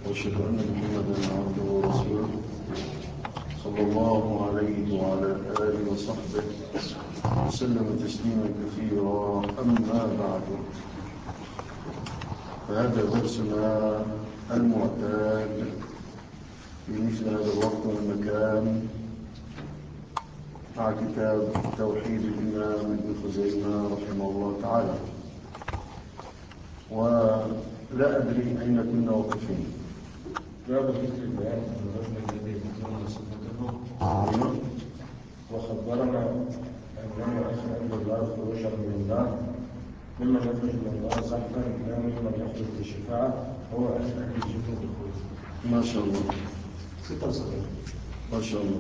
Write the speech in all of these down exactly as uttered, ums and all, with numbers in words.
وأشهد أن محمدا عبده ورسوله صلى الله عليه وعلى آله وصحبه وسلم تسليما كثيرا. أما بعد، فهذا درسنا المعتاد في مثل هذا الوقت والمكان مع كتاب توحيد الإمام ابن خزيمة رحمه الله تعالى. ولا أدري أين كنا واقفين. باب ذكر البيان عن الرجل الذي ذكرنا صفته وخبرنا أنه أخرج الله خروجا من النار، ممن يخرج من النار زحفا لا ممن يخرج بالشفاعة، هو أهل أهل الجنة الخروج. ما شاء الله، ستة وسبعين. ما شاء الله.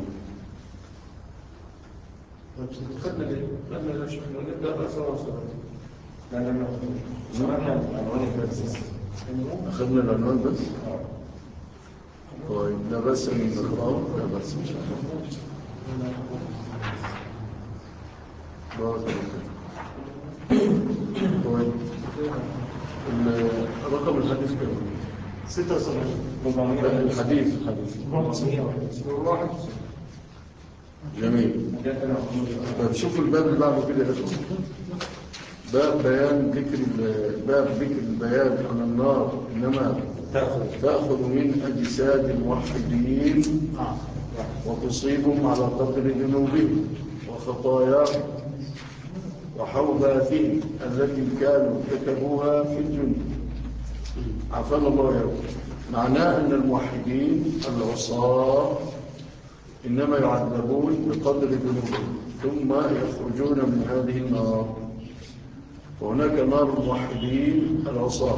خدنا ليه؟ خدنا ليه شفنا نبدأ بقى سوا سوا. لا لا لا سمعنا العنوان بس. أخذنا العنوان بس؟ طيب، لا بأس من نقرأه، لا بأس إن شاء الله. بارك الله. طيب، رقم الحديث كم؟ ستة وسبعين. الحديث الحديث جميل. طيب، شوفوا الباب اللي بعده كده يا اخوان. باب بيان ذكر باب ذكر البيان عن النار انما تأخذ من أجساد الموحدين وتصيبهم على قدر ذنوبهم وخطاياهم وحوباتهم التي كانوا ارتكبوها في الجنة. عافانا الله وإياكم. معناه أن الموحدين العصاة إنما يعذبون بقدر ذنوبهم ثم يخرجون من هذه النار. وهناك نار الموحدين العصاة،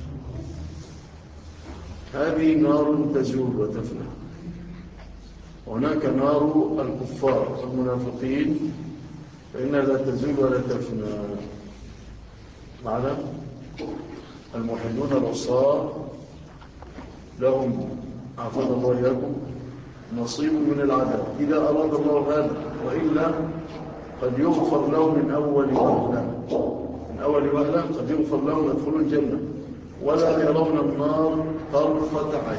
هذه نار تزول وتفنى. وهناك نار الكفار والمنافقين فإنها لا تزول ولا تفنى. معنا الموحدون العصاة لهم عافانا الله وإياكم نصيب من العذاب إذا أراد الله هذا، وإلا قد يغفر لهم من أول وهلة من أول وهلة قد يغفر لهم يدخلوا الجنة ولا يرون النار طرفة عين.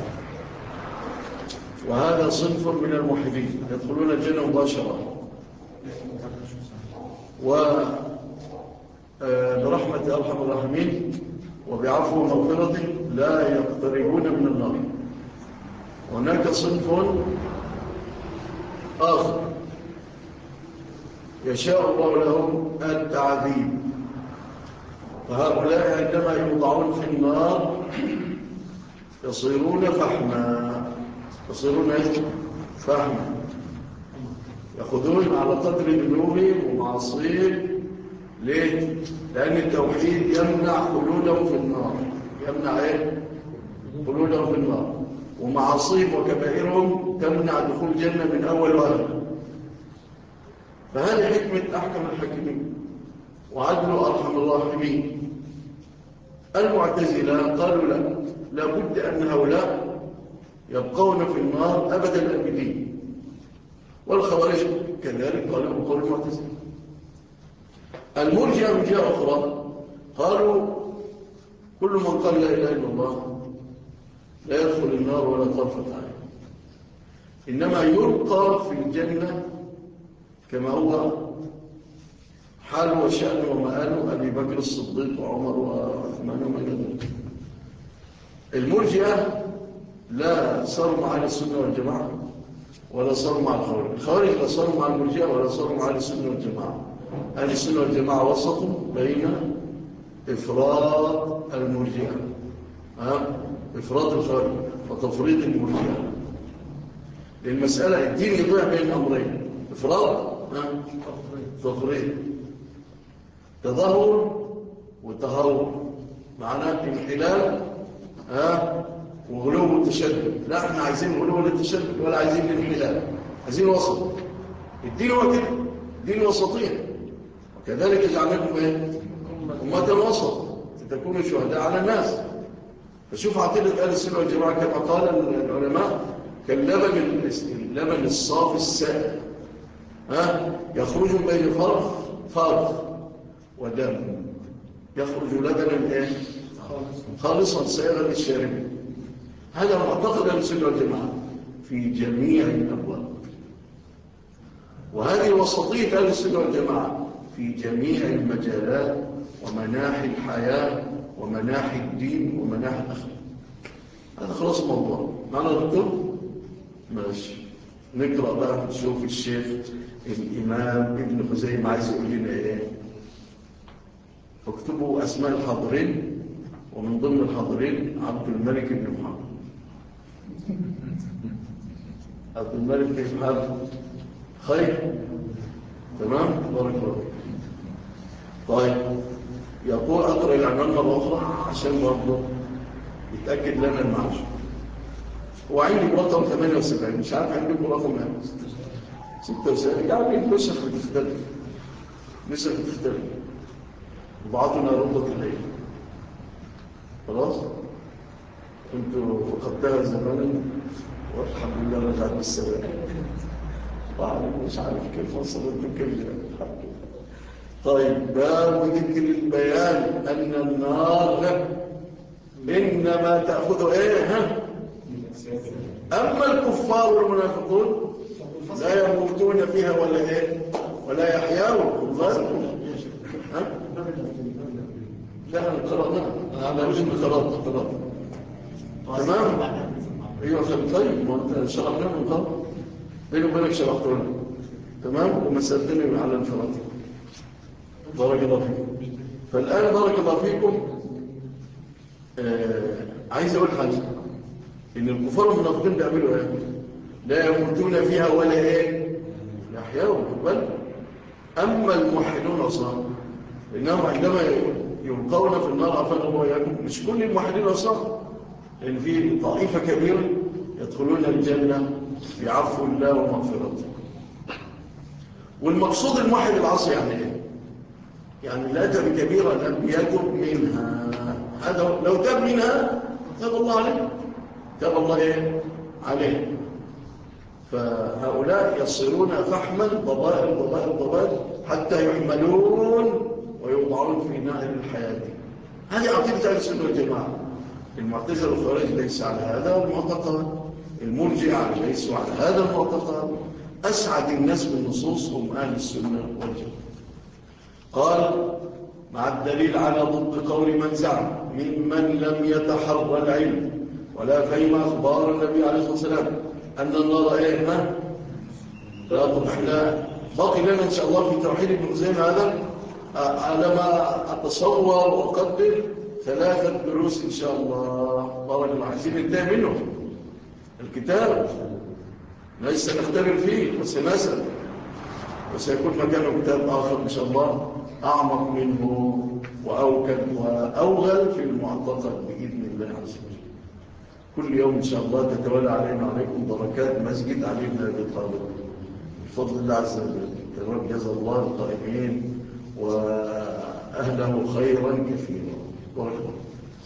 وهذا صنف من الموحدين يدخلون الجنة مباشرة، وبرحمة أرحم الراحمين وبعفو ومغفرته لا يقتربون من النار. هناك صنف آخر يشاء الله لهم التعذيب، فهؤلاء عندما يوضعون في النار يصيرون فحما يصيرون فحما يأخذون على قدر ذنوبهم ومعاصيهم. ليه؟ لأن التوحيد يمنع خلودهم في النار، يمنع ايه؟ خلودهم في النار، ومعاصيهم وكبائرهم تمنع دخول الجنة من أول وهلة. فهذه حكمة أحكم الحاكمين وعدل أرحم الراحمين. المعتزلة قالوا لا، لابد أن هؤلاء يبقون في النار أبد الأبدين. والخوارج كذلك قالوا بقول المعتزلة. المرجئة من جهة أخرى قالوا كل من قال لا إله إلا الله لا يدخل النار ولا طرفة عين، إنما يلقى في الجنة كما هو حال وشأن ومآل أبي بكر الصديق وعمر وعثمان ومن ذلك. المرجئة لا صاروا مع أهل السنة والجماعة ولا صاروا مع الخوارج. الخوارج لا صاروا مع المرجئة ولا صاروا مع أهل السنة والجماعة. أهل السنة والجماعة وسطوا بين إفراط المرجئة إفراط الخوارج وتفريط المرجئة. للمسألة الدين يضيع بين أمرين: إفراط تفريط، تظاهر وتهور، معناه انحلال ها وغلو وتشدد. لا، احنا عايزين غلو ولا تشدد ولا عايزين انحلال، عايزين وسط. الدين هو كده، دين وسطية. وكذلك جعلناكم ايه؟ أمة وسط لتكونوا شهداء على الناس. فشوف عقيدة أهل السنة والجماعة كما قال العلماء كاللبن اللبن الصافي السائل، ها يخرج بين فرخ فرخ ودم، يخرج لبنا ايه؟ خالصا سائغا للشاربين. هذا معتقد أهل السنة والجماعة في جميع الأبواب، وهذه وسطية أهل السنة والجماعة في جميع المجالات ومناحي الحياة ومناحي الدين ومناحي الأخلاق. هذا خلاص الموضوع معنا دكتور؟ ماشي، نقرأ بقى نشوف الشيخ الإمام ابن خزيمة عايز يقول لنا إيه. اكتبوا أسماء الحاضرين، ومن ضمن الحاضرين عبد الملك بن محمد. عبد الملك بن محمد خير، تمام، بارك الله. طيب، يقول أقرأ العنوان مرة أخرى عشان برضه يتأكد لنا المعاش. وعندي رقم ثمانية وسبعين، مش عارف عندكم رقم ستة وسبعين، يعني النسخ بتختلف، نسخ بتختلف، بعضنا ربط الليل. خلاص، كنت فقدتها زمانا والحمد لله رجعت بالسلام. طبعا مش عارف كيف وصلت كل الحمد لله. طيب، باب ذكر البيان أن النار إنما تأخذ إيه ها؟ أما الكفار والمنافقون لا يموتون فيها ولا إيه ولا يحيون. ها؟ لا قرأنا أنا مش قرأت قرأت تمام. أيوة طيب، ما أنت شرحنا من قبل، بيني وبينك شرحتونا تمام، وما سألتني على الانفراد. بارك الله فيكم. فالآن بارك الله فيكم، آه عايز أقول حاجة، إن الكفار والمنافقين بيعملوا إيه؟ لا يموتون فيها ولا إيه يحيون. بل أما الموحدون أصلا إنهم عندما يلقون في النار عفوا الله وإياكم، مش كل الموحدين أصلا، لأن في طائفة كبيرة يدخلون الجنة بعفو الله ومغفرته. والمقصود الموحد العاصي يعني إيه؟ يعني لا أتى بكبيرة لم يتب منها، هذا لو تاب منها تاب الله عليه، تاب الله إيه عليه. فهؤلاء يصيرون فحما ضبائل ضبائل ضبائل حتى يحملون ويوضعون في نار الحياة. هذه عقيدة أهل السنة والجماعة. المعتزلة والخوارج ليس على هذا المعتقد، المرجئة ليسوا على هذا المعتقد. أسعد الناس بالنصوص هم أهل السنة والجماعة. قال: مع الدليل على ضد قول من زعم ممن لم يتحرى العلم ولا فهم أخبار النبي عليه الصلاة والسلام أن النار إيه ما لا. احنا باقي لنا إن شاء الله في توحيد ابن خزيمة هذا على ما أتصور وأقدر ثلاثة دروس إن شاء الله. بارك الله. عايزين ننتهي منه الكتاب، ليس نختبر فيه وسنسأل، وسيكون مكانه كتاب آخر إن شاء الله أعمق منه وأوكد وأوغل في المعتقد بإذن الله عز وجل. كل يوم إن شاء الله تتولى علينا وعليكم بركات مسجد علي بن أبي طالب بفضل الله عز وجل. تمام، جزا الله القائمين وأهله خيرا كثيرا. بارك الله.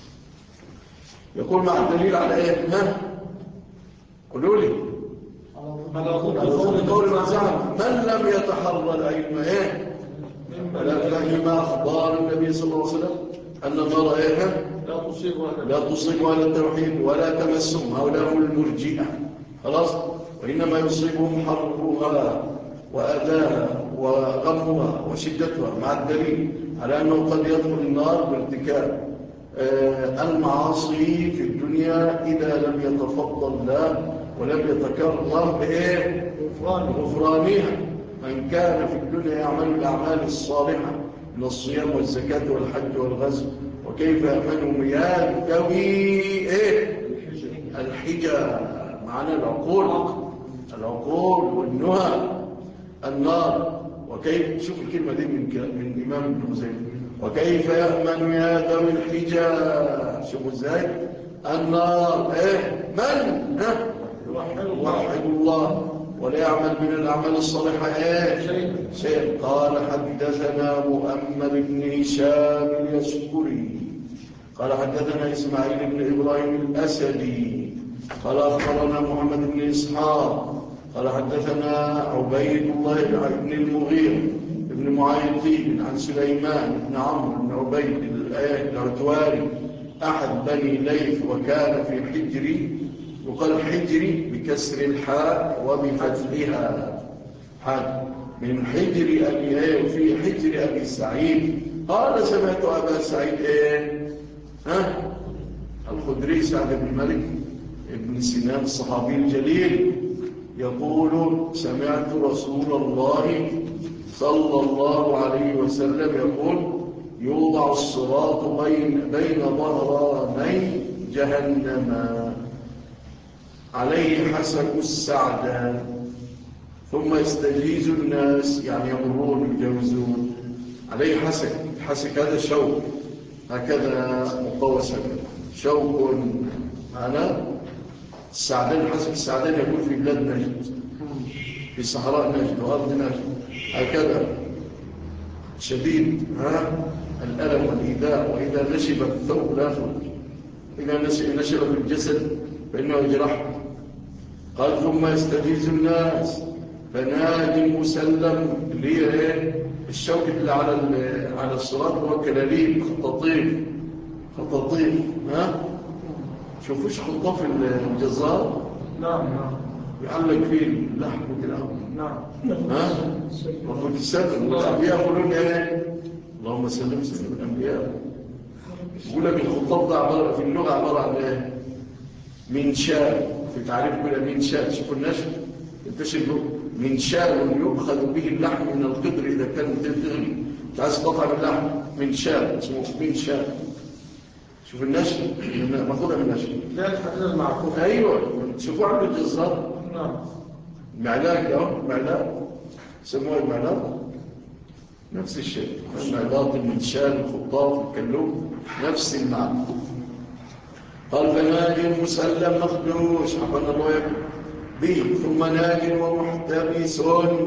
يقول مع الدليل على إيه؟ ها؟ قولوا لي. على ضد قول من زعم من لم يتحرى العلم إيه؟ ولا فهم أخبار النبي صلى الله عليه وسلم أن النار إيه؟ لا تصيب لا تصيب ولا التوحيد ولا تمسهم، هؤلاء هم المرجئة. خلاص، وإنما يصيبهم حرها وأذاها وغمها وشدتها، مع الدليل على أنه قد يدخل النار بارتكاب آه المعاصي في الدنيا إذا لم يتفضل له ولم يتكرم بإيه؟ غفرانها. من كان في الدنيا يعمل الأعمال الصالحة من الصيام والزكاة والحج والغزو، وكيف يأمنهم يلتوي إيه؟ الحجة، معنى العقول العقول والنهى النار. وكيف، شوف الكلمة دي من من الإمام ابن خزيمة، وكيف يأمن يا ذوي الحجة، شوفوا ازاي النار إيه؟ من ها؟ يوحد الله ولا يعمل من الأعمال الصالحة إيه؟ شيء. قال: حدثنا مؤمل بن هشام اليشكري قال حدثنا إسماعيل بن إبراهيم الأسدي قال أخبرنا محمد بن إسحاق قال حدثنا عبيد الله بن المغيرة بن معيطين عن سليمان بن عمرو بن عبيد العتواري أحد بني ليث، وكان في حجر يقال حجري بكسر الحاء وبفتحها حاء من حجر أبي إيه في حجر أبي سعيد. قال سمعت أبا سعيد إيه ها الخدري سعد بن مالك ابن سنان الصحابي الجليل يقول سمعت رسول الله صلى الله عليه وسلم يقول يوضع الصراط بين بين ظهراني جهنم عليه حسك السعدان ثم يستجيز الناس يعني يمرون يجوزون عليه حسك. الحسك هذا شوك هكذا مقوس شوك معنا. السعدان حسك السعدان يكون في بلاد نجد في صحراء نجد وأرض نجد هكذا شديد ها الألم والإيذاء. وإذا نشب الثوب لا يخرج إذا نشب في الجسد فإنه يجرح. قال ثم يستجيز الناس فنادي مسلم ليه الشوك اللي على على الصراط هو كلاليب خطاطيف خطاطيف ها شوفوش خطاف الجزار نعم نعم يعلق فيه اللحم كده نعم ها رفض السلم والأنبياء يقولون ايه اللهم سلم سلم الأنبياء. يقول لك الخطاف ده عبارة في اللغة عبارة عن ايه منشار في تعريف كده منشار. شوفوا النشر انتشر منشار يؤخذ به اللحم من القدر إذا كان تغلي انت عايز تقطع باللحم منشار اسمه منشار. شوف النشر ماخدها من النشر ده الحديد المعقول. ايوه شوفوا عند الجزار نعم معلاق اهو معلاق يسموها المعلاق نفس الشيء المعلاق المنشار الخطاف الكلوم نفس المعنى. قال فناج مسلم مخدوش عفوا الله يكون به ثم ناج ومحتبس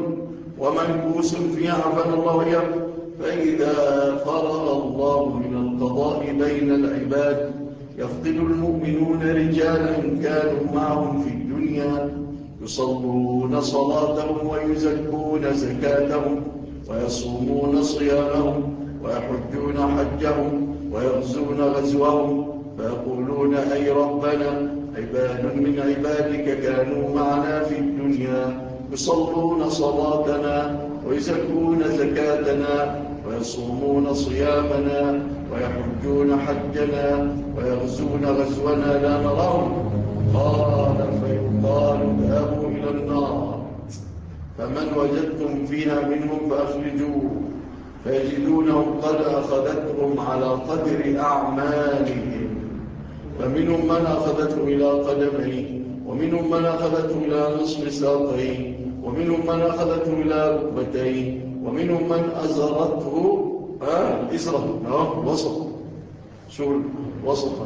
ومنكوس فيه عفوا الله يكون. فإذا فرغ الله من القضاء بين العباد يفقد المؤمنون رجالا كانوا معهم في الدنيا يصلون صلاتهم ويزكون زكاتهم ويصومون صيامهم ويحجون حجهم ويغزون غزوهم فيقولون أي ربنا عباد من عبادك كانوا معنا في الدنيا يصلون صلاتنا ويزكون زكاتنا ويصومون صيامنا ويحجون حجنا ويغزون غزونا لا نراهم. قال فيقال اذهبوا إلى النار فمن وجدتم فيها منهم فأخرجوه فيجدونهم قد أخذتهم على قدر أعمالهم فمنهم من أخذته إلى قدميه ومنهم من أخذته إلى نصف ساقيه ومنهم من أخذته إلى ركبتيه ومنهم من أزرته آه إزرة آه وسط شو وسطا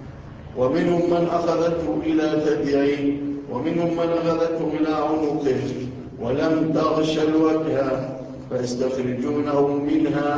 ومنهم من أخذته إلى ثدييه ومنهم من أخذته إلى عنقه ولم تغش الوجه فيستخرجونه منها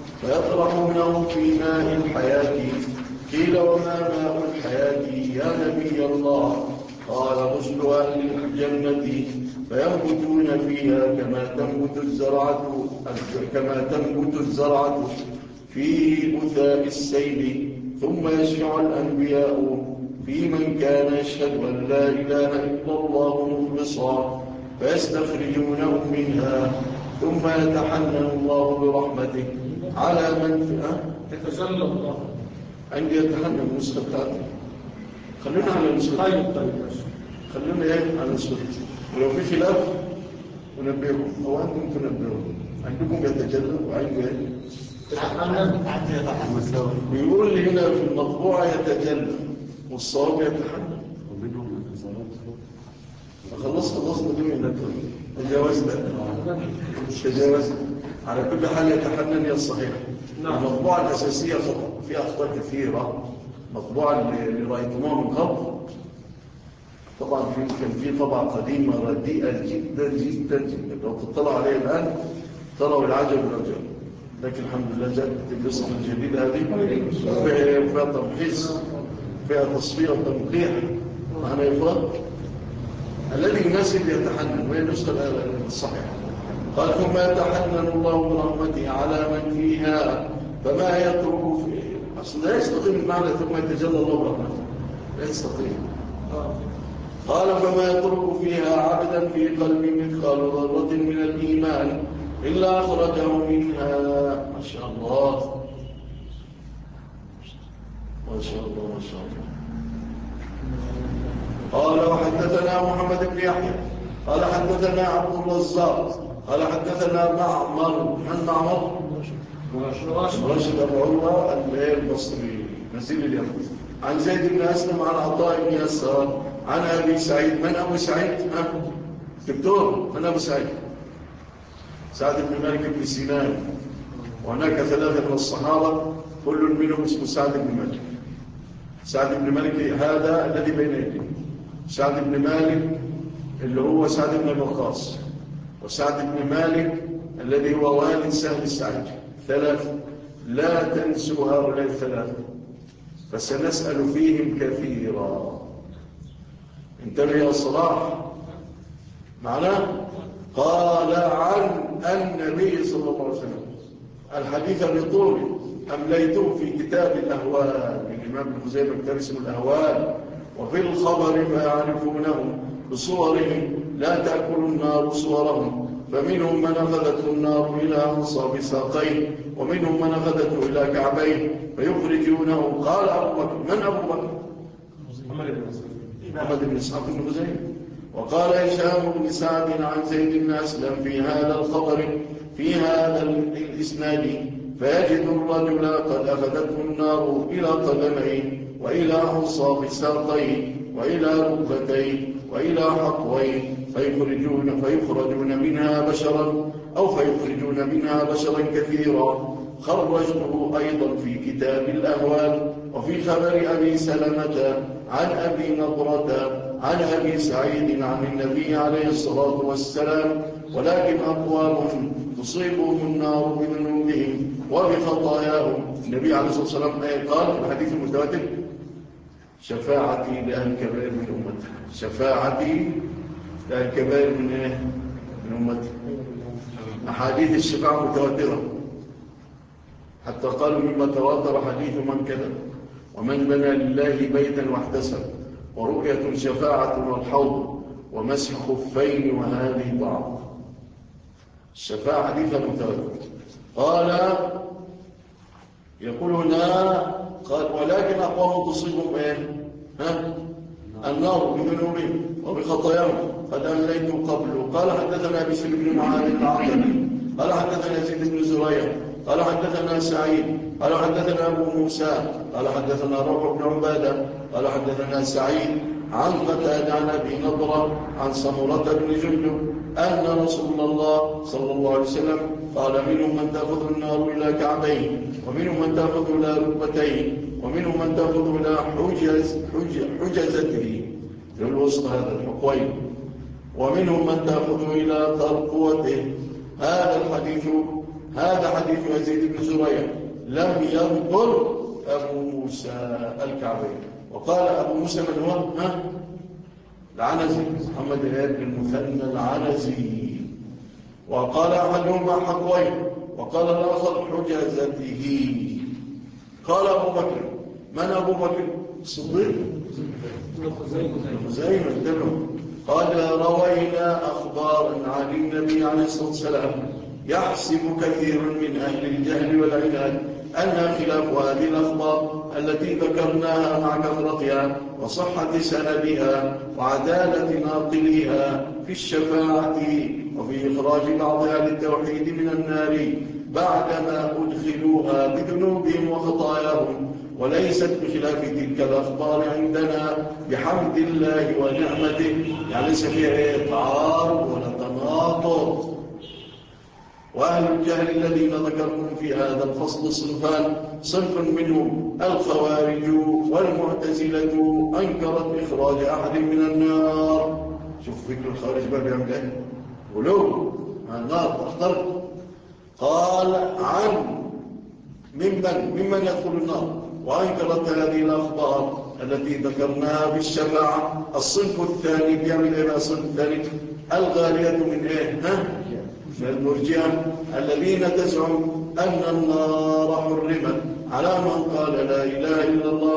فيطرحونه في ماء الحياة. قيل وما ماء الحياة يا نبي الله؟ قال غسل أهل الجنة فينبتون فيها كما تنبت الزرعة كما تنبت الزرعة في بثاء السيل ثم يشفع الأنبياء في من كان يشهد أن لا إله إلا الله مخلصا فيستخرجونه منها ثم يتحنن الله برحمته على من فئة يتجلى الله عندي يتحنن النسخة بتاعتي. خلونا على النسخة طيب طيب خلونا ايه على النسخة ولو في خلاف ونبهكم او انتم تنبهون عندكم يتجلى وعندكم ايه بيقول لي هنا في المطبوعة يتجلى والصواب يتحنن خلص خلصنا دي من تجاوزنا تجاوزنا على كل حال يتحنن هي الصحيح. المطبوعة الأساسية خطأ فيها أخطاء كثيرة. المطبوعة اللي رأيتموها من قبل طبعا في كان في طبعة قديمة رديئة جدا جدا جدا لو تطلع عليها الآن تروا العجب العجب لكن الحمد لله جاءت النسخة الجديدة هذه فيها تمحيص فيها تصفية وتنقيح معنا يا إخوان. الذي يناسب يتحنن وهي النسخة الصحيحة. قال ثم يتحنن الله برحمته على من فيها فما يترك فيه. أصل لا يستطيع المعنى ثم يتجلى الله برحمته لا يستطيع قال فما يترك فيها عبدا في قلبي مثقال ذرة من الإيمان إلا أخرجه منها. ما شاء الله ما شاء الله ما شاء الله. قال وحدثنا محمد بن يحيى قال حدثنا عبد الرزاق قال حدثنا معمر. من معمر؟ راشد أبو عروة البصري نزيل اليمن عن زيد بن أسلم عن عطاء بن يسار عن أبي سعيد. من أبو سعيد؟ دكتور من أبو سعيد؟ سعد بن مالك بن سنان. وهناك ثلاثة من الصحابة كل منهم اسمه سعد بن مالك. سعد بن مالك هذا الذي بين يديه، سعد بن مالك اللي هو سعد بن الوقاص، وسعد بن مالك الذي هو والد سهل السعيد. ثلاثة لا تنسوا هؤلاء الثلاثة فسنسأل فيهم كثيرا. انتبه يا صلاح معناه. قال عن النبي صلى الله عليه وسلم الحديث بطول أمليته في كتاب الأهوال للإمام ابن خزيمة كتاب اسمه الأهوال. وفي الخبر فيعرفونه بصورهم لا تأكل النار صورهم، فمنهم من أخذته النار إلى أنصاب ساقيه ومنهم من أخذته إلى كعبيه فيخرجونه. قال أبو بكر. من أبو بكر؟ محمد بن إسحاق بن خزيمة. وقال هشام بن سعد عن زيد بن أسلم في هذا الخبر في هذا الإسناد فيجد الرجل قد أخذته النار إلى قدميه وإلى أنصاب ساقيه وإلى ركبتيه وإلى حقويه فيخرجون, فيخرجون منها بشرا أو فيخرجون منها بشرا كثيرا. خرجته أيضا في كتاب الأهوال. وفي خبر أبي سلمة عن أبي نضرة عن أبي سعيد عن النبي عليه الصلاة والسلام ولكن أقوام تصيبهم النار بذنوبهم وبخطاياهم. النبي عليه الصلاة والسلام قال في الحديث المتواتر شفاعتي لأهل الكبائر من أمتي. شفاعتي لأهل الكبائر من إيه؟ من أمتي. أحاديث الشفاعة متواترة حتى قالوا مما تواتر حديث من كذب ومن بنى لله بيتا واحتسب ورؤية شفاعة والحوض ومسح خفين وهذه بعض. الشفاعة حديث متواتر. قال يقول هنا قال ولكن أقوام تصيبهم إيه؟ ها؟ النار بذنوبهم وبخطاياهم قد أمليت قبله. قال حدثنا بشر بن معاذ العقبي قال حدثنا زيد بن زريع قال حدثنا سعيد قال حدثنا أبو موسى قال حدثنا روح بن عبادة قال حدثنا سعيد عن قتادة عن أبي نضرة عن سمرة بن جندب أن رسول الله صلى الله عليه وسلم قال منهم من تأخذ النار إلى كعبيه ومنهم من تأخذ إلى ركبتيه ومنهم من تأخذ إلى حجز حجزته في الوسط هذا الحقوين ومنهم من تأخذ إلى ترقوته. هذا الحديث هذا حديث يزيد بن زريع لم يذكر أبو موسى الكعبي. وقال أبو موسى من هو؟ ها؟ العنزي محمد بن المثنى العنزي. وقال أحدهما حقوين وقال الآخر حجزته. قال أبو بكر. من أبو بكر؟ الصديق خزيمة انتبهوا. قال روينا أخبارا عن النبي عليه الصلاة والسلام يحسب كثير من أهل الجهل والعناد أنها خلاف هذه الأخبار التي ذكرناها مع كثرتها وصحة سندها وعدالة ناقليها في الشفاعة وفي إخراج بعض أهل التوحيد من النار بعدما أدخلوها بذنوبهم وخطاياهم، وليست بخلاف تلك الأخبار عندنا بحمد الله ونعمته. يعني ليس فيها إطعار ولا تناقض. وأهل الجهل الذين ذكرتم في هذا الفصل صنفان: صنف منهم الخوارج والمعتزلة أنكرت إخراج أحد من النار. شوف فكر الخوارج بقى بيعمل إيه؟ غلو النار أخطر. قال عن ممن ممن يدخل النار وأنكرت هذه الأخبار التي ذكرناها بالشفاعة. الصنف الثاني بيعمل إيه؟ الصنف الثاني الغالية من إيه؟ ها؟ من المرجئة الذين تزعم أن النار حرمت على من قال لا إله إلا الله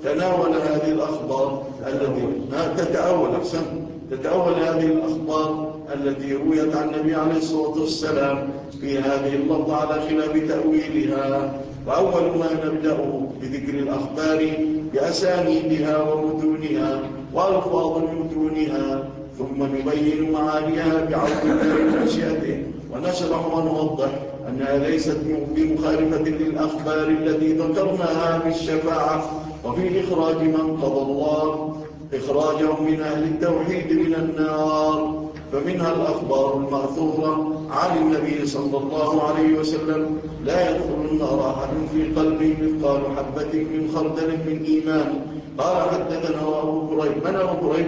تناول هذه الأخبار التي تتأول أحسن تتأول هذه الأخبار التي رويت عن النبي عليه الصلاة والسلام في هذه اللفظة على خلاف تأويلها. وأول ما نبدأ بذكر الأخبار بأسانيدها ومتونها وألفاظ متونها، ثم نبين معانيها بعون الله ومشيئته، ونشرح ونوضح أنها ليست بمخالفة للأخبار التي ذكرناها في الشفاعة وفي إخراج من قضى الله إخراجهم من أهل التوحيد من النار. فمنها الأخبار المأثورة عن النبي صلى الله عليه وسلم: لا يدخل النار أحد في قلبه مثقال حبة من خردل من إيمان. قال حدثنا أبو كريب. من أبو كريب؟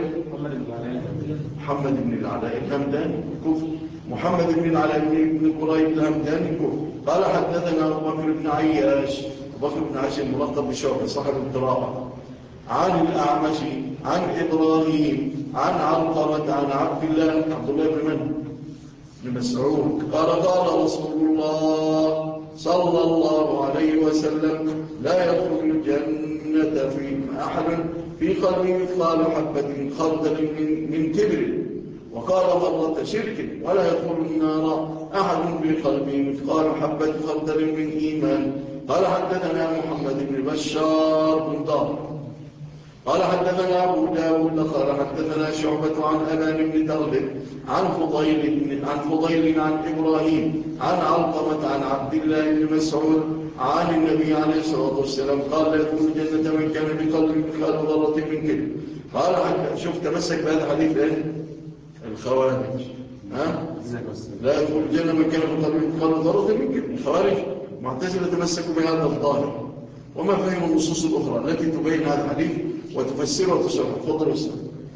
محمد بن العلاء الهمداني كفر. محمد بن العلاء بن كريب الهمداني كفر. قال حدثنا أبو بكر بن عياش. أبو بكر بن عياش الملقب بشعبة صاحب القراءة. عن الأعمش عن إبراهيم عن علقمة عن عبد الله عبد الله بن من؟ بن مسعود قال: قال رسول الله صلى الله عليه وسلم: لا يدخل الجنة في أحد في قلبه مثقال حبة خردل من, من كبر. وقال مرة: شرك. ولا يدخل النار أحد في قلبه مثقال حبة خردل من إيمان. قال حدثنا محمد بن بشار بن دار قال حدثنا أبو داود قال حدثنا شعبة عن أبان بن تغلب عن فضيل عن فضيل عن إبراهيم عن علقمة عن عبد الله بن مسعود عن النبي عليه الصلاة والسلام قال: لا يدخل الجنة من كان بقلب مثقال ذرة من كبر. قال حتى شوف تمسك بهذا الحديث ايه؟ الخوارج. ها؟ لا يدخل الجنة من كان بقلب مثقال ذرة من كبر. الخوارج معتزلة تمسكوا بهذا الظاهر، وما فهم النصوص الأخرى التي تبين هذا الحديث وتفسره وتشرح. تفضل يا استاذ.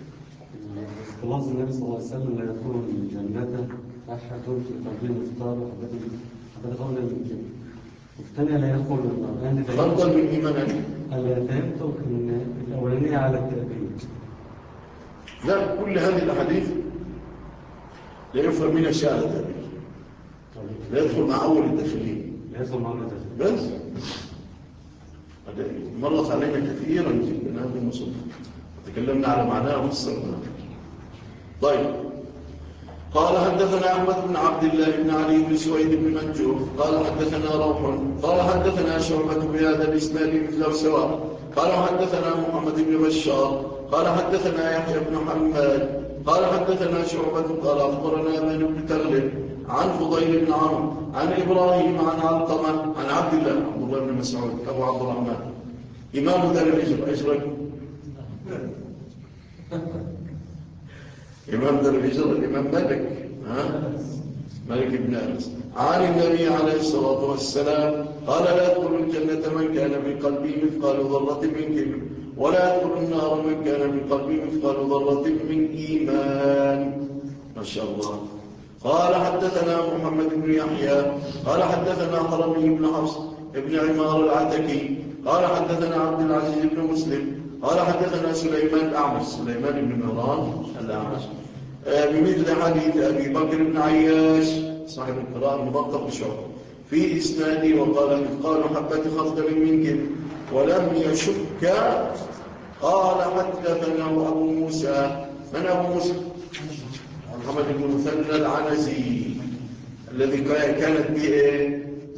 خلاص النبي صلى الله عليه وسلم: لا يدخل الجنة أحد في قلبه مثقال حبة خردل من كبر. والثانية لا يدخل النار. خردل من إيمان. أنا فهمت أن الأولانية على التأبيد. لا، كل هذه الأحاديث لا يفهم منها شيء على التأبيد. لا يدخل مع أول التخليل. لا يدخل مع أول التخليل. بس مرت علينا كثيرا جدا هذه النصوص، تكلمنا على معناها وفسرناها. طيب. قال حدثنا أحمد بن عبد الله بن علي بن سويد بن منجوف قال حدثنا روح قال حدثنا شعبة بهذا الإسناد مثله سواء. قال حدثنا محمد بن بشار قال حدثنا يحيى بن حماد قال حدثنا شعبة قال أخبرنا أبان بن تغلب عن فضيل بن عمرو عن إبراهيم عن علقمة عن عبد الله عبد الله بن مسعود أبو عبد الرحمن إمام دار الهجرة. إيش رأيك؟ إمام دار الهجرة الإمام مالك. ها؟ مالك بن أنس عن النبي عليه الصلاة والسلام قال: لا يدخل الجنة من كان بقلبه مثقال ذرة من كبر، ولا يدخل النار من كان بقلبه مثقال ذرة من إيمان. ما شاء الله. قال حدثنا محمد بن يحيى قال حدثنا حرمي بن حفص ابن عمار العتكي قال حدثنا عبد العزيز بن مسلم قال حدثنا سليمان الأعمش سليمان بن مهران الأعمش بمثل حديث أبي بكر بن عياش صاحب القراءة الملقب بشعبة في إسنادي. وقال: مثقال حبة خردل من كبر ولم يشك. قال حدثنا أبو موسى. من أبو موسى؟ محمد بن مثنى العنزي الذي كانت به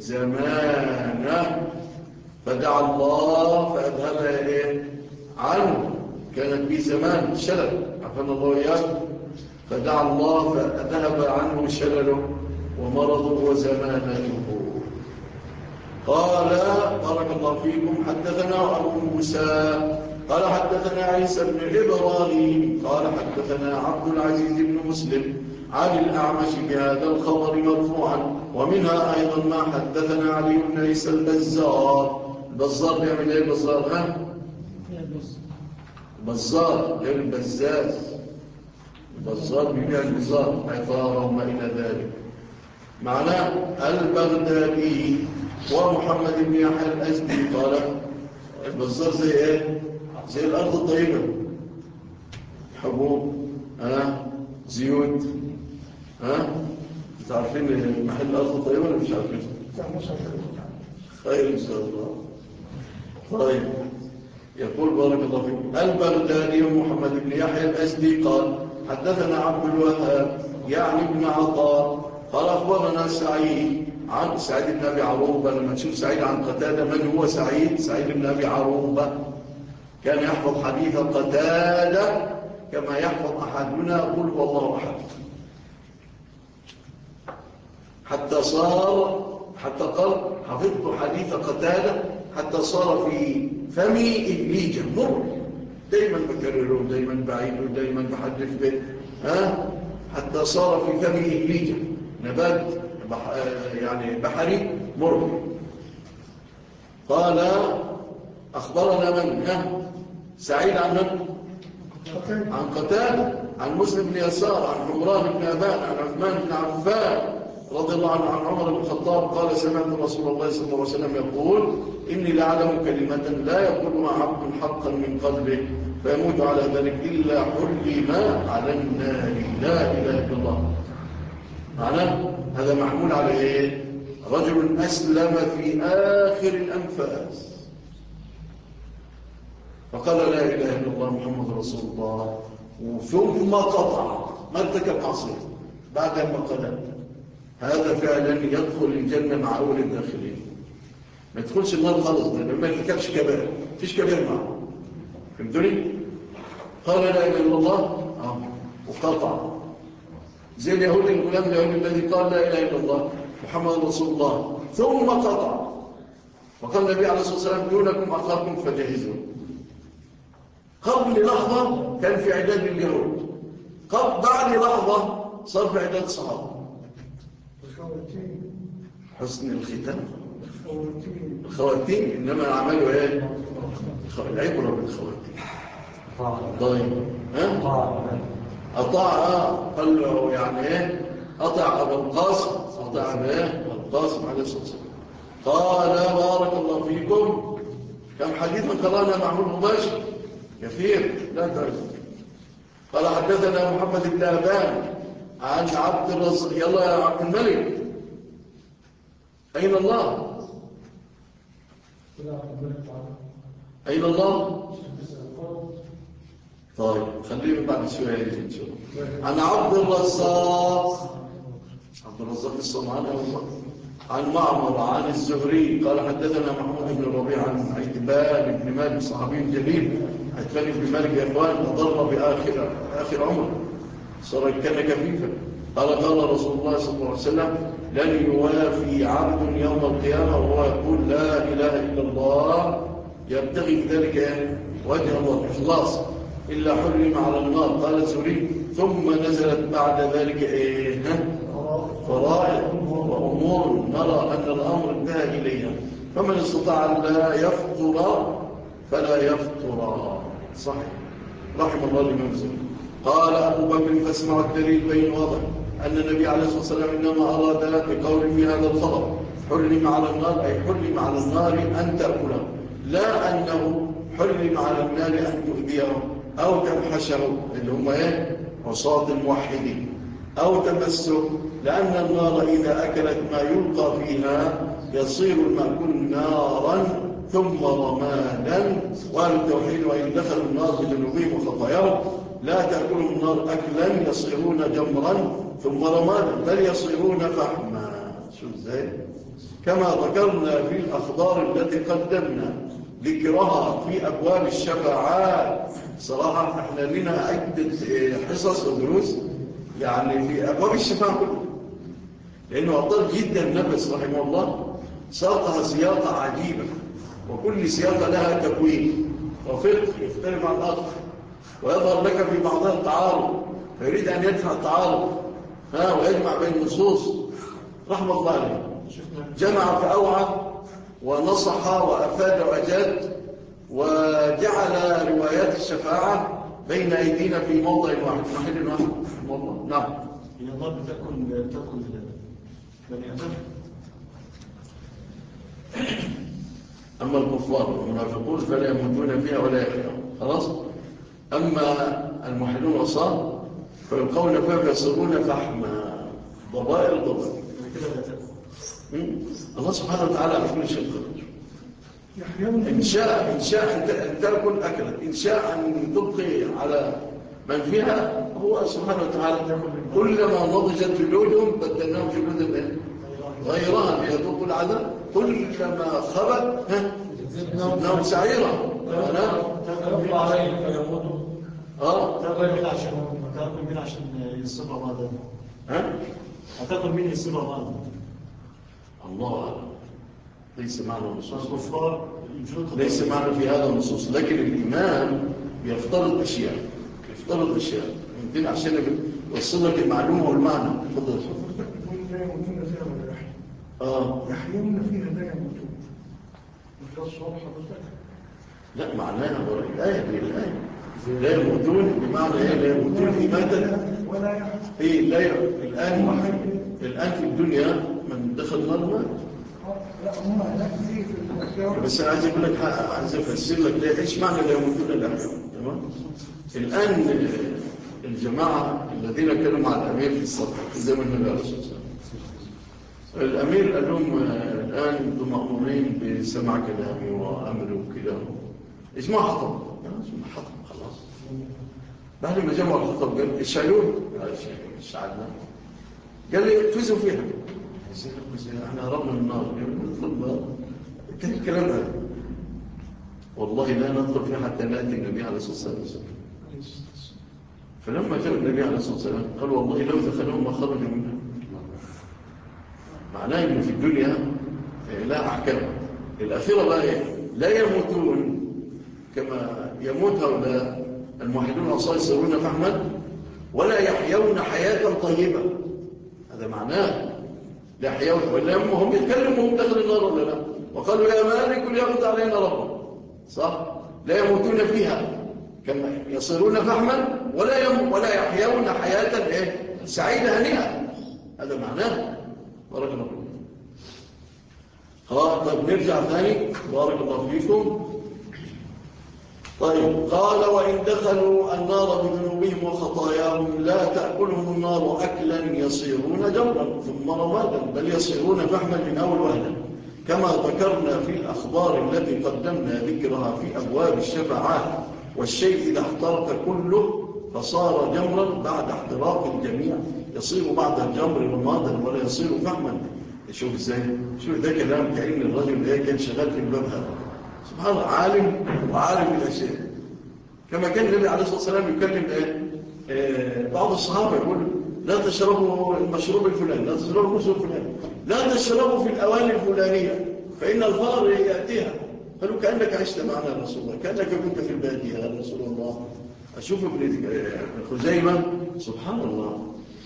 زمانه فدعا الله فأذهب إيه عنه. كانت به زمان شلل عفنا الله إياه، فدعا الله فأذهب عنه شلله ومرضه وزمانته. قال: بارك الله فيكم. حدثنا أبو موسى قال حدثنا عيسى بن إبراهيم قال حدثنا عبد العزيز بن مسلم عن الأعمش بهذا الخبر مرفوعا. ومنها أيضا ما حدثنا علي بن عيسى البزار. البزار بيعمل ايه البزار؟ ها؟ البزار غير البزاز. البزار بيبيع البزار عطارة وما إلى ذلك. معناه البغدادي ومحمد بن يحيى الأزدي قال: البزار زي ايه؟ زي الأرض الطيبة، حبوب، ها، زيوت، ها. تعرفين محل الأرض الطيبة ولا مش عارفين؟ خير إن شاء الله. طيب. يقول بارك الله فيكم البغدادي محمد بن يحيى الأزدي قال حدثنا عبد الوهاب يعني ابن عطاء قال أخبرنا سعيد عن سعيد بن أبي عروبة. لما تشوف سعيد عن قتادة من هو سعيد؟ سعيد بن أبي عروبة كان يحفظ حديث قتادة كما يحفظ أحدنا قل هو الله أحد، حتى صار حتى قال حفظت حديث قتادة حتى صار في فمي إبليجا مر، دايما بكرره دايما بعيده دايما بحدث به، ها حتى صار في فمي إبليجا نبات بح... يعني بحري مر. قال أخبرنا من؟ ها سعيد عن من؟ عن قتادة عن مسلم بن يسار عن عمران بن أبان عن عثمان بن عفان رضي الله عنه عن عمر بن الخطاب قال سمعت رسول الله صلى الله عليه وسلم يقول إني لأعلم كلمة لا يقولها عبد حقا من قلبه فيموت على ذلك إلا حرم على النار لا إله إلا الله. معناه هذا محمول على إيه؟ رجل أسلم في آخر الأنفاس فقال لا إله إلا الله محمد رسول الله ثم قطع ما ارتكب معصية بعد ما قدم، هذا فعلا يدخل الجنة مع أول الداخلين، ما يدخلش النار خالص لأنه ما يرتكبش كبائر، فيش كبائر معه. فهمتوني؟ قال لا إله إلا الله آه. وقطع زي اليهود الغلام اليهودي الذي قال لا إله إلا الله محمد رسول الله ثم قطع، وقال النبي عليه الصلاة والسلام دونكم أخاكم فجهزوا. قبل لحظة كان في عداد اليهود، قبل بعد لحظة صار في عداد الصحابة. حسن الختام الخواتيم إنما عملوا إيه؟ العبرة بالخواتيم. طيب ها؟ أطاع قال له يعني إيه؟ أطاع أبو القاسم أطاع إيه؟ القاسم عليه الصلاة والسلام. قال بارك الله فيكم كم حديثا قرانا معمول مباشر كثير لا تعرف. قال حدثنا محمد بن أبان عن عبد الرزاق. يلا يا عبد الملك أين الله؟ أين الله؟ طيب خلينا بعد شوية إن شاء الله. عن عبد الرزاق عبد الرزاق الصنعاني عن معمر عن الزهري قال حدثنا محمود بن ربيع عن عتبان بن مالك صحابي جليل. عتبان بن مالك يا اخوان أضر بآخر آخر عمر صار كان كفيفا. قال قال رسول الله صلى الله عليه وسلم لن يوافي عبد يوم القيامة وهو يقول لا إله إلا الله يبتغي بذلك وجه الله إخلاص إلا حرم على النار. قال الزهري ثم نزلت بعد ذلك إيه فرائض وأمور نرى أن الأمر انتهى إليها فمن استطاع أن لا يفطر فلا يفطر. صحيح رحم الله الإمام الزهري. قال أبو بكر فاسمعوا الدليل بين واضح أن النبي عليه الصلاة والسلام إنما أراد بقول في هذا الخبر حرم على النار أي حرم على النار أن تأكله، لا أنه حرم على النار أن تؤذيه أو تنحشه اللي هم إيه عصاة الموحدين أو تمسه، لأن النار إذا أكلت ما يلقى فيها يصير المأكول نارا ثم رمادا. وأهل التوحيد وإن دخلوا النار بذنوبهم وخطاياهم لا تأكلهم النار أكلا يصيرون جمرا ثم رمادا بل يصيرون فحما. شو ازاي؟ كما ذكرنا في الأخبار التي قدمنا ذكرها في أبواب الشفاعات. صراحة احنا لنا عدة حصص ودروس يعني في أبواب الشفاعة كلها، لأنه أطال جدا النفس رحمه الله ساقها سياقة عجيبة، وكل سياقة لها تكوين وفقه يختلف عن الآخر، ويظهر لك في بعضها التعارض فيريد أن يدفع التعارض ها ويجمع بين النصوص. رحمة الله عليه جمع فأوعى ونصح وأفاد وأجاد وجعل روايات الشفاعة بين أيدينا في موضع واحد محل واحد. والله نعم هي النار بتاكل تاكل بني آدم. أما الكفار والمنافقون فلا يموتون فيها ولا يحيون خلاص. أما الموحدون والصالحون فيلقون فيها فيصيرون فحما ضبائر ضبائر. الله سبحانه وتعالى على كل شيء قدير. إن شاء إن شاء أن تأكل أكلت، إن شاء أن تبقي على من فيها. هو سبحانه وتعالى كلما نضجت جلودهم بدلناهم جلودا غيرها ليذوقوا العذاب، كلما خبت زدناهم سعيرا. تأكل عليهم فيموتوا. اه تأكل عشان تأكل مين عشان يصيبها بعد؟ ها؟ هتاكل مين يصيبها بعد؟ الله أعلم، ليس معنى النصوص، الكفار ليس معنى في هذا النصوص، لكن الإمام يفترض أشياء، يفترض أشياء يمكن عشان يوصل لك المعلومة والمعنى. تفضل. لا يموتون فيها ولا يحيون. اه يحيون فيها لا يموتون. وفي الصور حضرتك. لا معناها ورا الآية دي، الآية لا يموتون بمعنى ايه؟ لا يموتون إماتة ولا يحيون. ايه لا ي... الآن الآن في الدنيا من دخل النار مات. لا هم هناك في في بس انا عايز اقول لك حاجه، عايز افسر لك ليه ايش معنى لا يموتون الا يحيون. تمام. الان الجماعه الذين كانوا مع الامير في الصف في زمن النبي عليه الصلاه والسلام، الامير قال لهم الان انتم مامورين بسماع كلامي وامري وكده، اجماع حطب حطب خلاص. بعد ما جمعوا الحطب قال اشعلوه، اشعلنا، قال لي اقفزوا فيها. احنا هربنا من النار، ندخل النار، كان الكلام هذا. والله لا ندخل فيها حتى ناتي النبي عليه الصلاه والسلام. فلما جاء النبي عليه الصلاه والسلام قال والله لو دخلوهم ما خرجوا منها. معناه انه في الدنيا لا احكام. الاخيره بقى ايه؟ لا يموتون كما يموت هؤلاء الموحدون الاصال يصيرون فحما، ولا يحيون حياه طيبه. هذا معناه لا يحيون، ولا هم يتكلموا هم داخل النار ولا لا؟ وقالوا يا مالك ليقضي علينا ربك. صح؟ لا يموتون فيها كما يصيرون فحما، ولا يم ولا يحيون حياه ايه؟ سعيده هنيئه. هذا معناه. بارك الله فيكم. خلاص طيب نرجع ثاني. بارك الله فيكم. طيب قال وإن دخلوا النار بذنوبهم وخطاياهم لا تأكلهم النار أكلا يصيرون جمرا ثم رمادا، بل يصيرون فحما من أول وهلة، كما ذكرنا في الأخبار التي قدمنا ذكرها في أبواب الشفاعات. والشيء إذا احترق كله فصار جمرا بعد احتراق الجميع يصير بعد الجمر رمادا ولا يصير فحما. شوف ازاي، شوف ده كلام كأن الرجل ده كان شغال في الباب هذا. سبحان الله، عالم وعالم بالاشياء. كما كان النبي عليه الصلاه والسلام يكلم ايه بعض الصحابه يقول لا تشربوا المشروب الفلاني، لا تشربوا المشروب الفلاني، لا تشربوا في الاواني الفلانيه فان الفار ياتيها. قالوا كانك عشت معنا يا رسول الله، كانك كنت في الباديه يا رسول الله. اشوف ابن خزيمه سبحان الله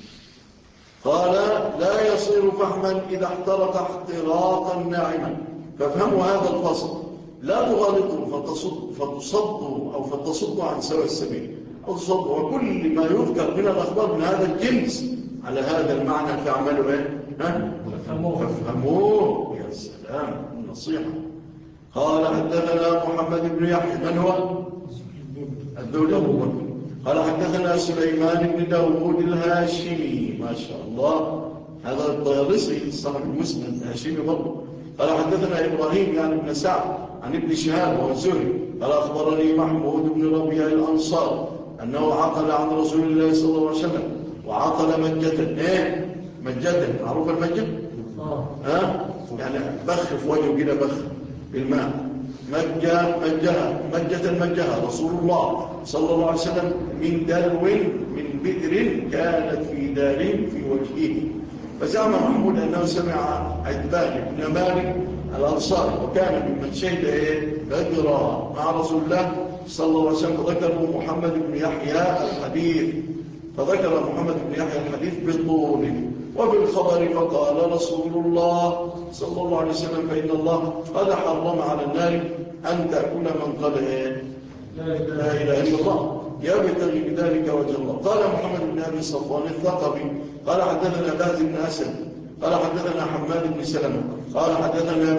قال لا يصير فحما اذا احترق احتراقا ناعما. فافهموا هذا الفصل، لا تغالطوا فتصدوا فتصدوا أو فتصدوا عن سواء السبيل أو تصدوا. وكل ما يذكر من الأخبار من هذا الجنس على هذا المعنى فاعملوا إيه؟ ها؟ فافهموه. يا سلام النصيحة. قال حدثنا محمد بن يحيى من هو؟ الدولة أبو بكر. قال حدثنا سليمان بن داود الهاشمي ما شاء الله، هذا الطيالسي صاحب المسند الهاشمي برضه. قال حدثنا إبراهيم يعني ابن سعد عن ابن شهاب والزهري قال أخبرني محمود بن ربيع الأنصار أنه عقل عن رسول الله صلى الله عليه وسلم وعقل مجة. إيه؟ مجة معروف المجة؟ ها؟ يعني بخ في وجهه كده، بخ بالماء. مجة مجها مجة مجها رسول الله صلى الله عليه وسلم من دلو من بئر كانت في دار في وجهه. فزعم محمود أنه سمع عتبان بن مالك الأنصاري وكان ممن شهد بدرا مع رسول الله صلى الله عليه وسلم. فذكر محمد بن يحيى الحديث فذكر محمد بن يحيى الحديث بطوله. وفي الخبر فقال رسول الله صلى الله عليه وسلم فإن الله قد حرم على النار أن تأكل من قال إيه؟ لا إله إلا الله يبتغي بذلك وجه الله. قال محمد بن أبي صفوان الثقفي قال حدثنا باز بن أسد قال حدثنا حماد بن سلمة قال حدثنا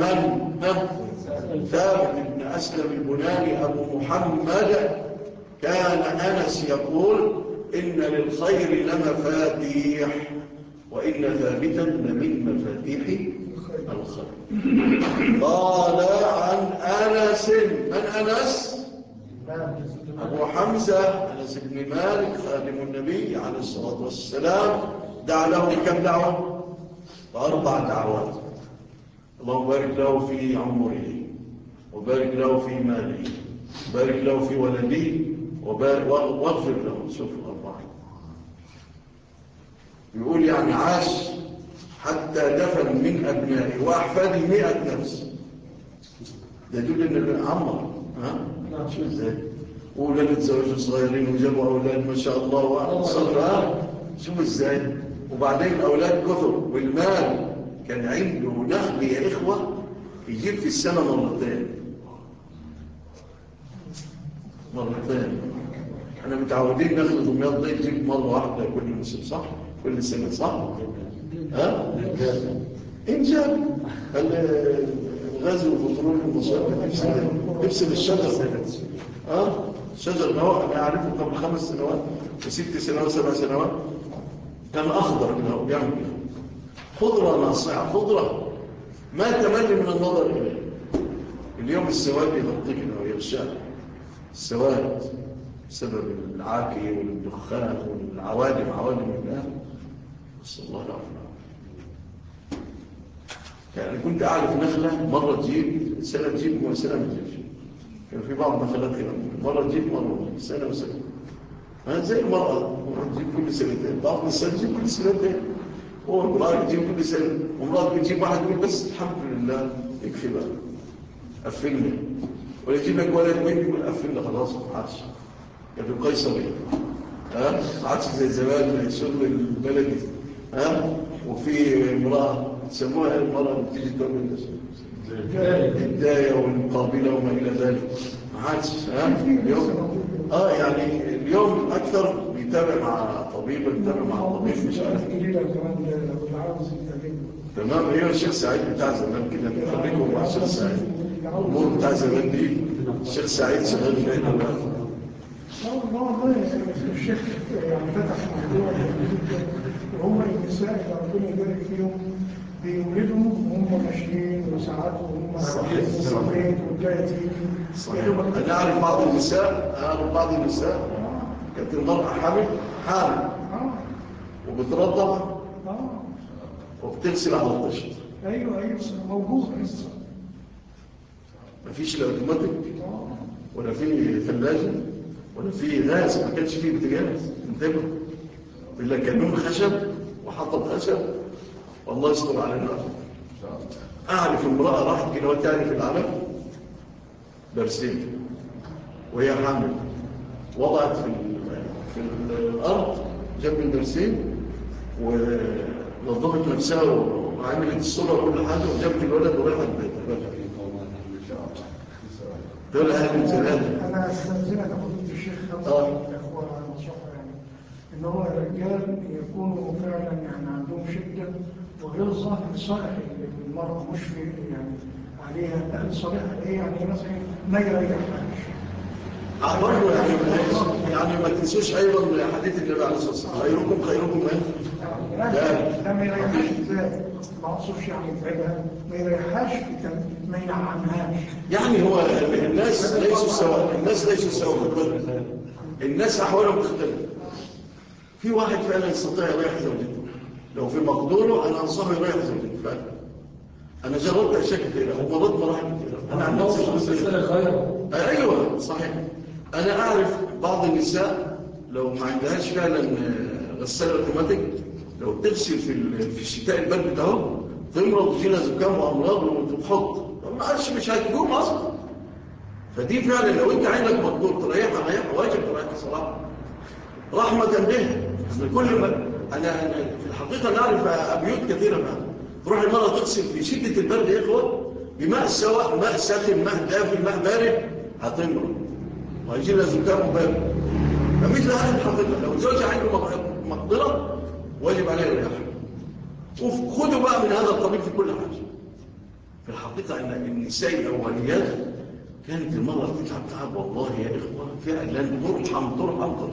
من ثابت بن أسلم البناني أبو محمد كان أنس يقول إن للخير لمفاتيح وإن ثابتا لمن مفاتيح الخير. قال عن أنس. من أنس؟ أبو حمزة أنس بن مالك خادم النبي عليه الصلاة والسلام. دعا له بكم دعوة؟ بأربع دعوات. اللهم بارك له في عمره، وبارك له في ماله، وبارك له في ولده، واغفر له. شوف الأربعة. يقول يعني عاش حتى دفن من أبنائه وأحفاده مئة نفس. ده يدل إن عمر ها؟ شو ازاي؟ وولاد زوجوا صغيرين وجابوا أولاد ما شاء الله وصلوا ها؟ شوف ازاي؟ وبعدين أولاد كثر والمال كان عنده نخل يا إخوة يجيب في السنة مرتين مرتين. احنا متعودين نخل دمياط ده يجيب مرة واحدة كل موسم صح؟ كل سنة صح؟ ها؟ إنجاب الغاز والبترول والمصائب تفسد الشجر. ها؟ الشجر ده هو أنا أعرفه قبل خمس سنوات وست سنوات وسبع سنوات كان أخضر كده وبيعمل خضرة ناصعة، خضرة ما تمل من النظر إليه. اليوم السواد يغطينا ويغشانا، السواد بسبب العاكي والدخان والعوادم عوادم الله. بس الله العافية. يعني كنت أعرف نخلة مرة تجيب سنة تجيب وسنة ما تجيبش. كان في بعض نخلات كده مرة تجيب مرة سنة وسنة. ها زي المرأة تجيب كل سنتين، بعض النساء تجيب كل سنتين، والمرأة تجيب كل سنة، ومرأة بتجيب واحد يقول بس الحمد لله يكفي بقى قفلنا، ويجيب لك ولد بنت يقول قفلنا خلاص ما عادش. كان في القيصري ها ما عادش زي زمان الشغل البلدي. ها وفي امرأة يسموها المرأة اللي بتيجي تعمل الداية والمقابلة وما إلى ذلك ما عادش. ها اليوم اه يعني اليوم أكثر بيتابع مع طبيب، بيتابع مع طبيب مش عارف تمام. هي الشيخ سعيد بتاع زمان كده نخليكم مع الشيخ سعيد. الأمور بتاع زمان دي الشيخ سعيد شغال فيها دلوقتي. لا والله الشيخ يعني فتح موضوع جدا، وهو النساء اللي ربنا يبارك فيهم بيولدوا وهم ماشيين وساعات وهم صغيرين وتلاقي صحيح. انا اعرف بعض النساء اعرف بعض النساء كانت المرأة حامل حامل وبترضع وبتغسل على الطشت. ايوه ايوه موجود. مفيش لا اوتوماتيك ولا في ثلاجه ولا في غاز، ما كانش فيه بوتاجاز انتبه الا كانون خشب وحطب خشب. والله يستر علينا. اعرف امراه راحت كده تاني في العالم برسيم وهي حامل، وضعت في في الارض جنب البرسيم ونظفت نفسها وعملت الصوره وكل حاجه وجابت الولد وراحت البيت. دول اهل الجلال. انا استاذنك فضيله الشيخ خمسه الاخوه نصيحه يعني ان هو الرجال يكونوا فعلا يعني عندهم شده وغلظه لصالح المراه، مش في يعني عليها لا لصالحها ايه يعني مثلا ما يريحهاش. برضه يعني يعني ما تنسوش ايضا حديث النبي عليه الصلاه والسلام خيركم خيركم ايه؟ لا ما يريحهاش ازاي؟ ما اقصدش يعني يبعدها، ما يريحهاش ما ينعمهاش. يعني هو الناس ليسوا سواء، الناس ليسوا سواء، الناس احوالهم تختلف. في واحد فعلا يستطيع يريح زوجته لو في مقدوره، انا انصحه يريح زوجته فعلا. انا جربت اشياء كثيره ومرات مراحل كثيره. انا عن نفسي ايوه صحيح. انا اعرف بعض النساء لو ما عندهاش فعلا غساله اوتوماتيك، لو تغسل في في الشتاء البرد ده تمرض وتجينا زكام وامراض وتحط ما عادش مش هتقوم اصلا. فدي فعلا لو انت عندك مقدور تريحها ريحها واجب تريحها صراحه رحمه بها. كل ما انا في الحقيقه نعرف ابيوت كثيره بقى تروح المرأة تغسل في شدة البرد يا إخوة بماء سواء ماء ساخن ماء دافئ ماء بارد هتمرض وهيجي لها زكام وبارد. فمثل هذه الحقيقة لو زوجها عنده مقدرة واجب عليه يريحها. وخذوا بقى من هذا القبيل في كل حاجة. في الحقيقة أن النساء الأوليات كانت المرأة تتعب تعب والله يا إخوة فعلا ترحم ترحم ترحم.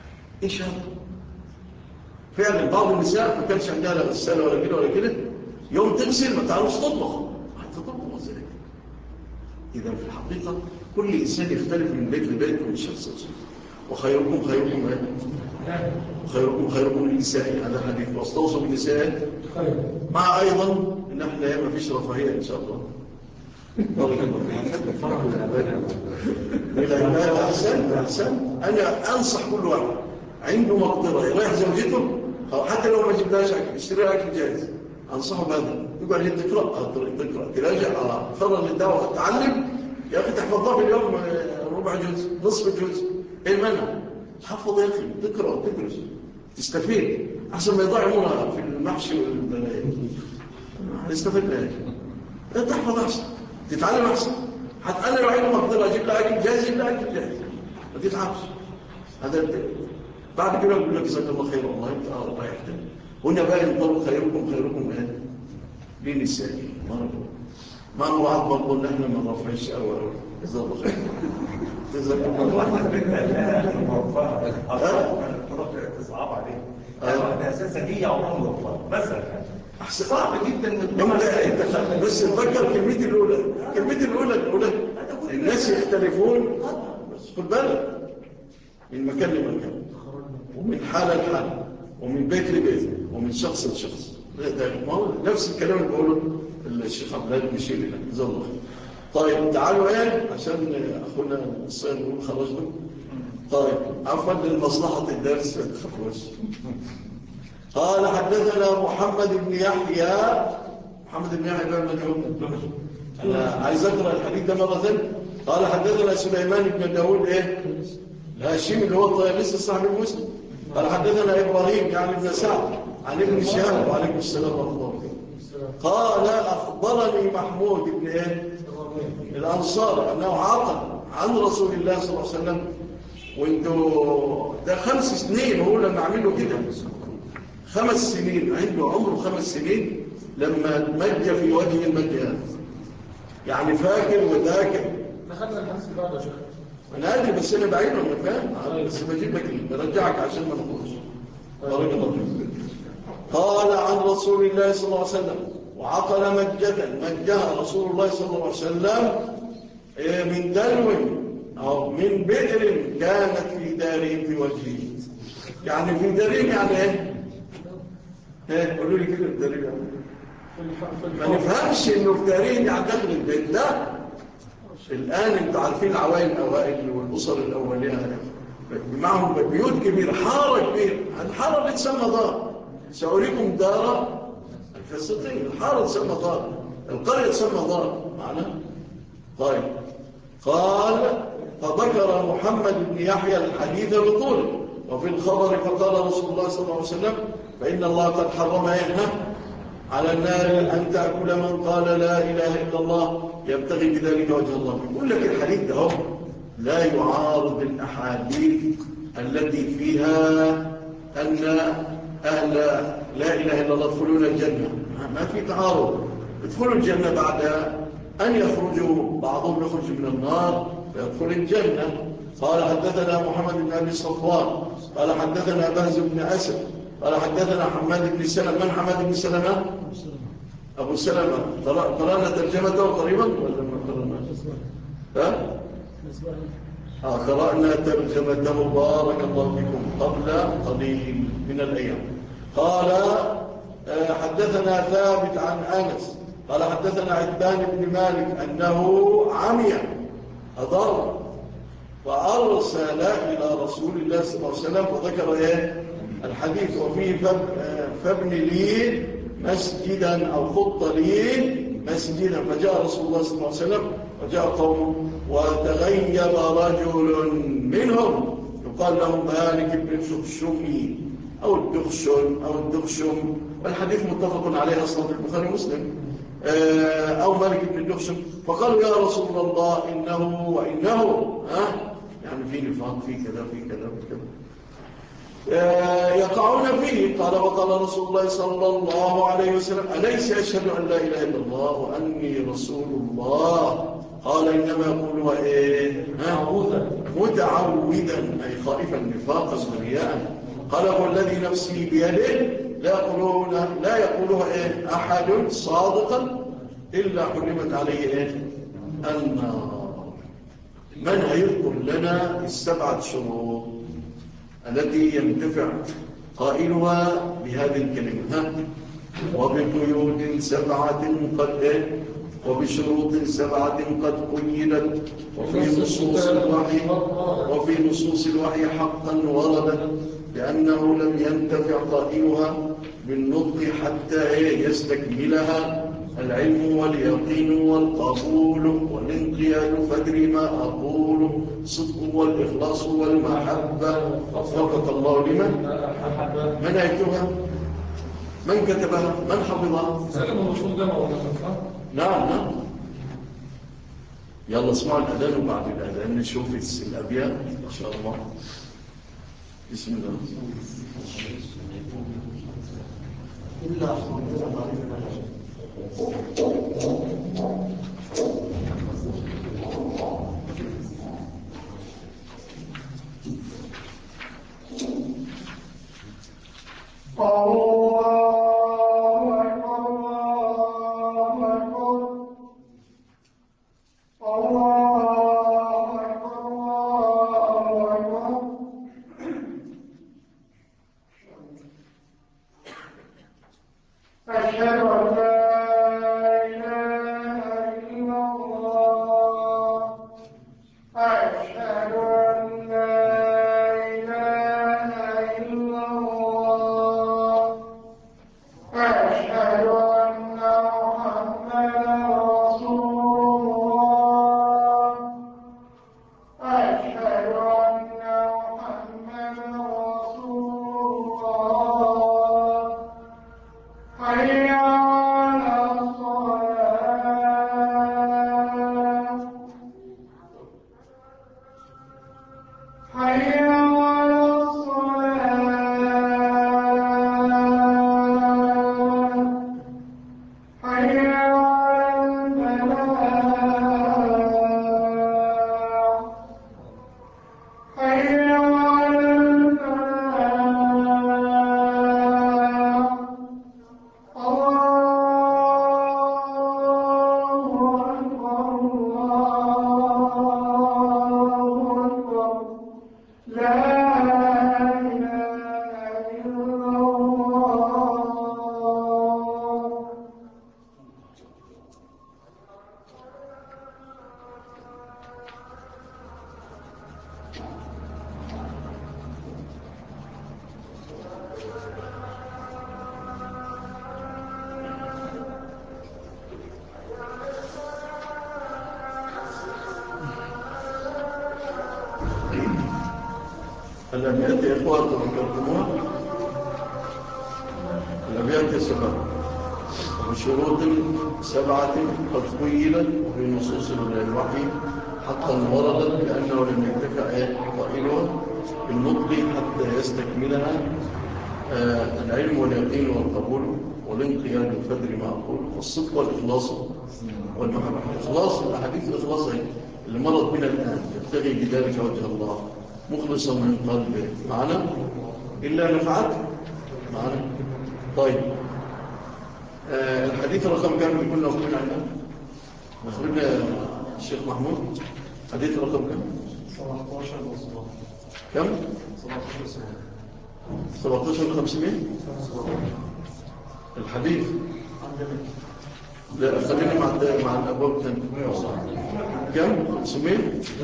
إيش هذا؟ فعلا بعض النساء ما كانش عندها لا غسالة ولا كده ولا كده يوم تغسل ما تعرفش تطبخ، هتطبخ ازاي؟ إذا في الحقيقة كل إنسان يختلف من بيت لبيت ومن شخص لشخص. وخيركم خيركم وخيركم خيركم للنساء، هذا حديث، واستوصوا بالنساء مع أيضا إن احنا ما فيش رفاهية إن شاء الله. لا أحسن أحسن أنا أنصح كل واحد عنده مقدرة يريح زوجته، حتى لو ما جبناش أكل اشتري أكل جاهز، أنصحه بهذا. يقول لي تقرأ تقرأ تراجع فرغ للدعوة تعلم يا أخي، تحفظها في اليوم ربع جزء نصف جزء، إيه المنع؟ تحفظ يا أخي، تقرأ تدرس تستفيد أحسن ما يضيع عمرها في المحشي والبلايا. هنستفيد من إيه؟ تحفظ أحسن، تتعلم أحسن. حتى أنا لو عندي مقدرة أجيب لها أكل جاهز أجيب لها أكل جاهز، ما تتعبش. هذا الدين. بعد كده أقول لك جزاك الله خير والله أنت الله يحتاج. هنا بقى ينطلق خيركم خيركم إيه؟ لنسائه. ما هو واحد برضه إن إحنا ما نرفعش أو جزاك الله خير. جزاك الله خير. تصعب عليه. أنا أساسا هي عمرهم الأطفال مثلا. أحسن صعب جدا من أنت بس تفكر كلمتي الأولى كلمتي الأولى الأولى الناس يختلفون، خد بالك من مكان لمكان ومن حالة لحالة ومن بيت لبيت ومن شخص لشخص. نفس الكلام اللي بقوله الشيخ عبد الله المشيري لك جزاه الله خير. طيب تعالوا ايه عشان اخونا الصين يقول خرجتم. طيب عفوا لمصلحة الدرس ما تخافوش. قال حدثنا محمد بن يحيى محمد بن يحيى بن مدعون. انا عايز اقرا الحديث ده مره ثانيه. قال حدثنا سليمان بن داوود ايه الهاشمي اللي هو الطيالسي صاحب المسلم. قال حدثنا ابراهيم يعني ابن سعد عن ابن شهاب وعليكم السلام ورحمه الله وبركاته. قال اخبرني محمود بن ايه الانصار انه عقد عن رسول الله صلى الله عليه وسلم، وانتوا ده خمس سنين هو لما عمل له كده، خمس سنين عنده عمره خمس سنين لما مج في وجه المجال، يعني فاكر وذاكر. دخلنا الحديث اللي بعده يا شيخ. انا ادري بس انا بعيد ولا فاهم، بس بجيب لك برجعك عشان ما نخرجش. بارك الله فيك. قال عن رسول الله صلى الله عليه وسلم وعقل مجة مجها رسول الله صلى الله عليه وسلم من دلو او من بئر كانت في دارهم في وجهه. يعني في دارهم يعني ايه؟ ايه قولوا لي كده الدارين يعني ما نفهمش انه في دارين يعني داخل البيت. لا الان انتوا عارفين العوائل الاوائل والاسر الاوليه معهم بيوت كبيره، حاره كبيره، الحاره اللي تسمى دار. سأريكم دار الفسطين، الحاره تسمى دار، القريه تسمى دار معنا. طيب قال فذكر محمد بن يحيى الحديث بطوله، وفي الخبر فقال رسول الله صلى الله عليه وسلم فإن الله قد حرم إيها على النار أن تأكل من قال لا إله إلا الله يبتغي بذلك وجه الله. يقول لك الحديث ده لا يعارض الأحاديث التي فيها أن أهل لا إله إلا الله يدخلون الجنة، ما في تعارض. يدخلوا الجنة بعد أن يخرجوا، بعضهم يخرج من النار ويدخل الجنة. قال حدثنا محمد بن أبي صفوان قال حدثنا بهز بن أسد قال حدثنا حماد بن سلمة. من حماد بن سلمة؟ أبو سلمة. قرأنا ترجمته قريبا ولا ما قرأنا؟ ها؟ آه قرأنا ترجمته بارك الله فيكم قبل قليل من الأيام. قال آه حدثنا ثابت عن أنس قال حدثنا عتبان بن مالك أنه عمي أضر فأرسل إلى رسول الله صلى الله عليه وسلم وذكر إيه الحديث وفيه فابن لي مسجدا أو خط لي مسجدا. فجاء رسول الله صلى الله عليه وسلم وجاء قوم وتغيب رجل منهم يقال له مالك بن الشخشمي أو الدخشم أو الدخشم، والحديث متفق عليه أصلا في البخاري ومسلم، أو مالك بن الدخشم. فقالوا يا رسول الله إنه وإنه ها يعني في نفاق في كذا في كذا في كذا يقعون فيه. قال وقال رسول الله صلى الله عليه وسلم أليس أشهد أن لا إله إلا الله وأني رسول الله؟ قال إنما يقول إيه متعودا أي خائفا نفاقا ورياء. قال والذي نفسي بيده لا يقولون لا يقولها إيه أحد صادقا إلا حرمت عليه إيه النار. من هيذكر لنا السبعة شروط التي ينتفع قائلها بهذه الكلمة؟ ها؟ وبقيود سبعة قد وبشروط سبعة قد قيدت وفي نصوص الوحي وفي نصوص الوحي حقا وردت لأنه لم ينتفع قائلها بالنطق حتى يستكملها العلم واليقين والقبول والانقياد فدر ما أقول صدق والإخلاص والمحبة وفقك الله لمن من أيتها من كتبها من حفظها نعم نعم. يلا اسمعوا الأذان وبعد الأذان نشوف الأبيات إن شاء الله. بسم الله. إلا حرمت عليه الأبيات يا إخوة تذكرتموها الأبيات يا شباب بشروط سبعة قد قيلت وفي نصوص الوحي حقا وردت لأنه لم ينتفع قائلها بالنطق حتى يستكملها آه العلم واليقين والقبول والانقياد وفدر ما أقول والصدق والإخلاص والمحبة. الإخلاص الأحاديث الإخلاص اللي مرت بنا الآن يبتغي بذلك وجه الله مخلصا من قلبه معنا إلا نفعت معنا. طيب آه الحديث رقم كم كنا وقفنا عنه مخرجنا الشيخ محمود حديث رقم كم سبعتاشر كم سبعتاشر سبعتاشر خمسمائة الحديث لا خلينا مع مع الابواب تاني كم خمسمائة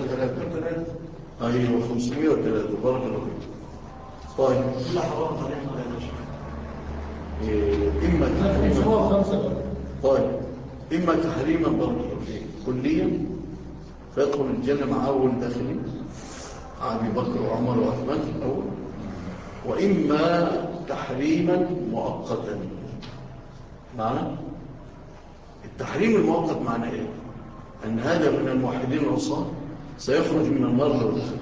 ايوه خمسمائة وثلاثة بارك الله فيك. طيب لا حرام علينا إيه اما تحريما طيب اما تحريما بارك الله فيك كليا فيدخل الجنه مع اول داخلين ابي بكر وعمر وعثمان الاول واما تحريما مؤقتا. معنى التحريم المؤقت معناه ايه؟ ان هذا من الموحدين العصاة سيخرج من النار لو دخل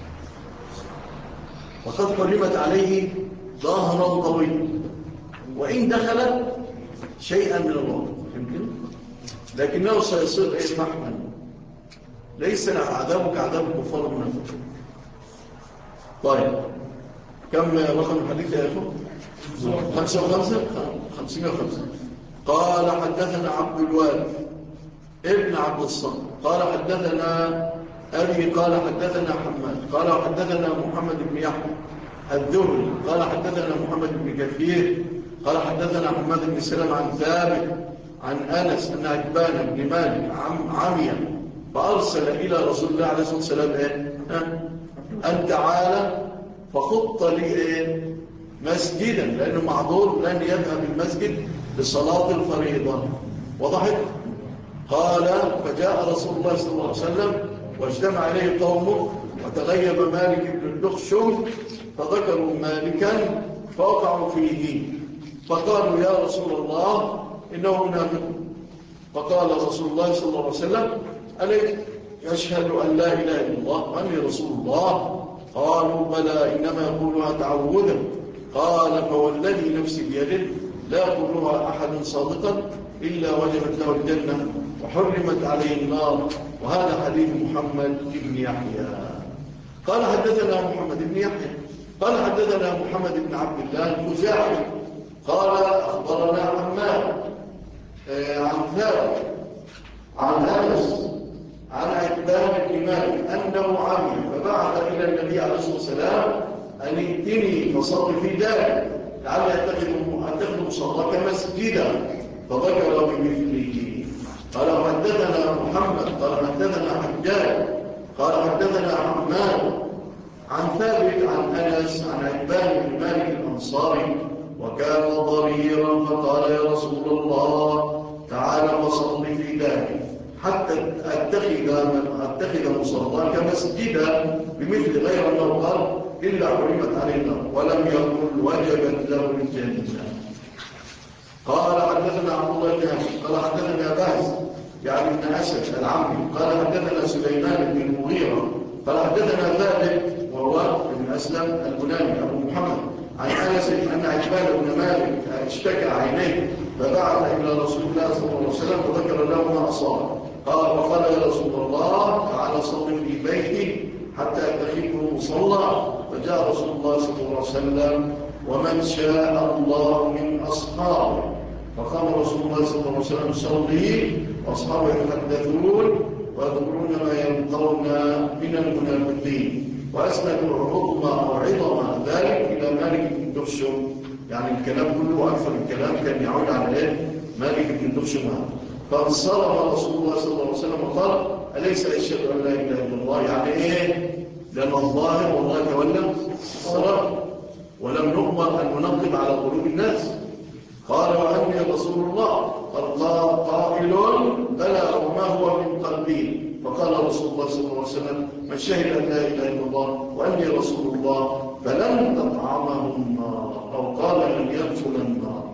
وقد حرمت عليه ظهرا طويلا وان دخل شيئا من الوقت يمكن لكنه سيصير ايه محما ليس عذابه كعذاب الكفار المنافقين. طيب كم رقم الحديث يا اخو؟ خمسة وخمسة خمسين وخمسة. قال حدثنا عبد الوارث ابن عبد الصمد قال حدثنا أبي قال حدثنا حماد قال حدثنا محمد بن يحيى الذهلي قال حدثنا محمد بن كثير قال حدثنا حماد بن سلمة عن ثابت عن أنس أن عتبان بن مالك عم عمي فأرسل إلى رسول الله عليه الصلاة والسلام إيه؟ أن تعالى فخط لي إيه؟ مسجدا، لأنه معذور لن يذهب المسجد لصلاة الفريضة. وضحت؟ قال فجاء رسول الله صلى الله عليه وسلم واجتمع إليه قومه وتغيب مالك بن الدخشم فذكروا مالكا فوقعوا فيه فقالوا يا رسول الله إنه منافق. فقال رسول الله صلى الله عليه وسلم أليس يشهد أن لا إله إلا الله وأني رسول الله؟ قالوا بلى إنما يقولها تعوذا. قال فوالذي نفسي بيده لا يقولها أحد صادقا إلا وجبت له الجنة وحرمت عليه النار. وهذا حديث محمد بن يحيى. قال حدثنا محمد بن يحيى قال حدثنا محمد بن عبد الله الخزاعي قال أخبرنا حماد عن ثابت عن أنس عن عتبان بن مالك أنه عمي فبعث إلى النبي عليه الصلاة والسلام أن ائتني فصل في ذلك لعلي أتخذ مصلاك مسجدا فذكر بمثله. قال حدثنا محمد قال حدثنا حجاج قال حدثنا حماد عن ثابت عن أنس عن عتبان بن مالك الأنصاري وكان ضريرا فقال يا رسول الله تعالى وصل في ذلك حتى أتخذ من أتخذ مصلاك مسجدا بمثل غير أنه قال إلا حرمت علينا ولم يقل وجبت له الجنة. قال حدثنا عبد الله بن قال حدثنا باز يعني ابن أسد العمري قال حدثنا سليمان بن المغيرة قال حدثنا ثابت وهو ابن أسلم البناني أبو محمد عن أنس أن عتبان بن مالك اشتكى عينيه فبعث إلى رسول الله صلى الله عليه وسلم وذكر له ما أصاب. قال وقال يا رسول الله تعالى صل في بيتي حتى أتخذه مصلى. فجاء رسول الله صلى الله عليه وسلم ومن شاء الله من أصحابه فقام رسول الله صلى الله عليه وسلم يصلي وأصحابه يتحدثون ويذكرون ما يلقون من المنافقين وأسندوا عظم أو عظم ذلك إلى مالك بن دخشم. يعني الكلام كله أكثر الكلام كان يعود على إيه؟ مالك بن دخشم. فانصرف رسول الله صلى الله عليه وسلم وقال أليس أشهد أن لا إله إلا الله؟ يعني إيه؟ لأن الظاهر والله تولى الصلاة ولم نؤمر أن ننقب على قلوب الناس. قال وأني رسول الله قال قائل بلى وما هو من قلبي. فقال رسول الله صلى الله عليه وسلم من شهد أن لا إله إلا الله وأني رسول الله فلن تطعمه النار أو قال لن يدخل النار.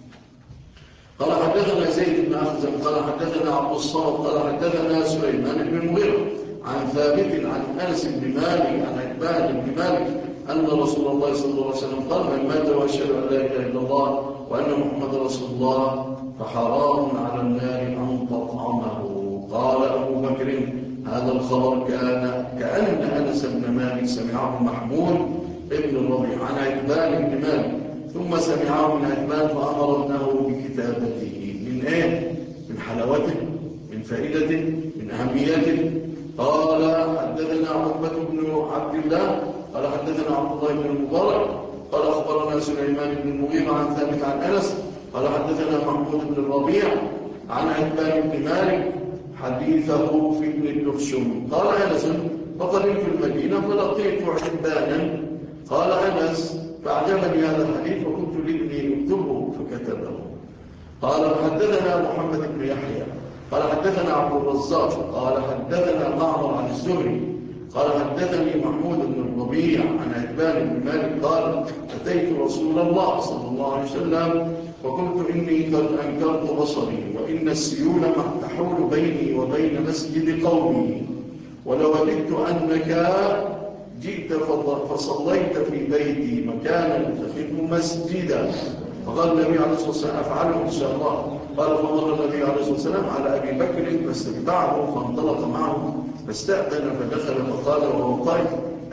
قال حدثنا زيد بن أخزم قال حدثنا عبد الصمد قال حدثنا سليمان بن المغيرة عن ثابت عن أنس بن مالك عن عتبان بن مالك أن رسول الله صلى الله عليه وسلم قال من مات وأشهد أن لا إله إلا الله وأن محمد رسول الله فحرام على النار أن تطعمه. قال أبو بكر هذا الخبر كان كأن أنس بن مالك سمعه محمود ابن الربيع عن عتبان بن مالك ثم سمعه من عتبان فأمر ابنه بكتابته. من إيه؟ من حلاوته، من فائدته، من أهميته. قال حدثنا عقبة بن عبد الله قال حدثنا عبد الله بن المبارك قال أخبرنا سليمان بن المغيرة عن ثابت عن أنس قال حدثنا محمود بن الربيع عن عتبان بن مالك حديثه في ابن الدخشم. قال أنس فقدمت المدينة فلقيت عتبانا. قال أنس فأعجبني هذا الحديث وكنت لابني اكتبه فكتبه. قال حدثنا محمد بن يحيى قال حدثنا عبد الرزاق قال حدثنا معمر عن الزهري قال حدثني محمود بن الربيع عن عتبان بن مالك قال أتيت رسول الله صلى الله عليه وسلم وقلت إني قد أنكرت بصري وإن السيول تحول بيني وبين مسجد قومي ولوددت أنك جئت فصليت في بيتي مكانا اتخذه مسجدا. فقال النبي عليه الصلاة والسلام أفعله إن شاء الله. قال فمر النبي عليه الصلاة والسلام على أبي بكر فاستتبعه فانطلق معه فاستأذن فدخل فقال وهو قائم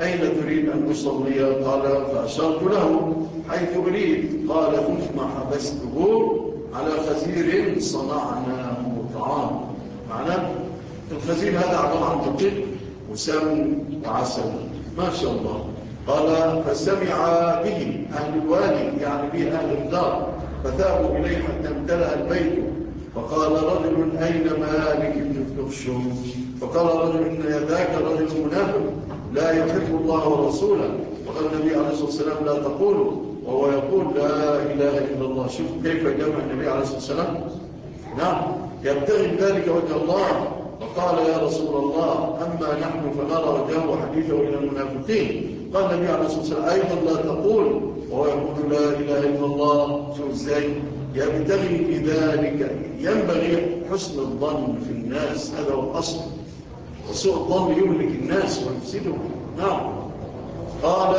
أين تريد أن أصلي؟ قال فأشرت له حيث أريد. قال ثم حبسته على خزير صنعناه طعام. معناه الخزير هذا عبارة عن دقيق وسمن وعسل ما شاء الله. قال فسمع به أهل الوادي يعني به أهل الدار فذهبوا إليه حتى امتلأ البيت. فقال رجل أين مالك بن الدخشوم؟ فقال رجل إن ذاك رجل منافق لا يحب الله ورسوله. وقال النبي عليه الصلاة والسلام لا تقولوا وهو يقول لا إله إلا الله. شوف كيف جمع النبي عليه الصلاة والسلام. نعم يبتغي ذلك وجه الله. فقال يا رسول الله أما نحن فنرى وجهه حديثه إلى المنافقين. قال النبي عليه الصلاة والسلام أيضا لا تقول وهو يقول لا إله إلا الله. شوف ازاي يبتغي في ذلك. ينبغي حسن الظن في الناس هذا هو الأصل. وسوء الظن يهلك الناس ويفسدهم. نعم قال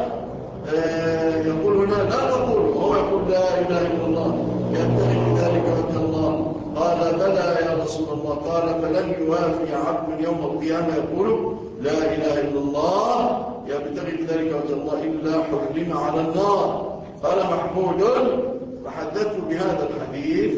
آه يقول هنا لا تقول وهو يقول لا إله إلا الله يبتغي في ذلك وجه الله. قال بلى يا رسول الله. قال فلن يوافي عبد يوم القيامة يقول لا إله إلا الله يبتغي في ذلك وجه الله إلا حرم على النار. قال محمود فحدثت بهذا الحديث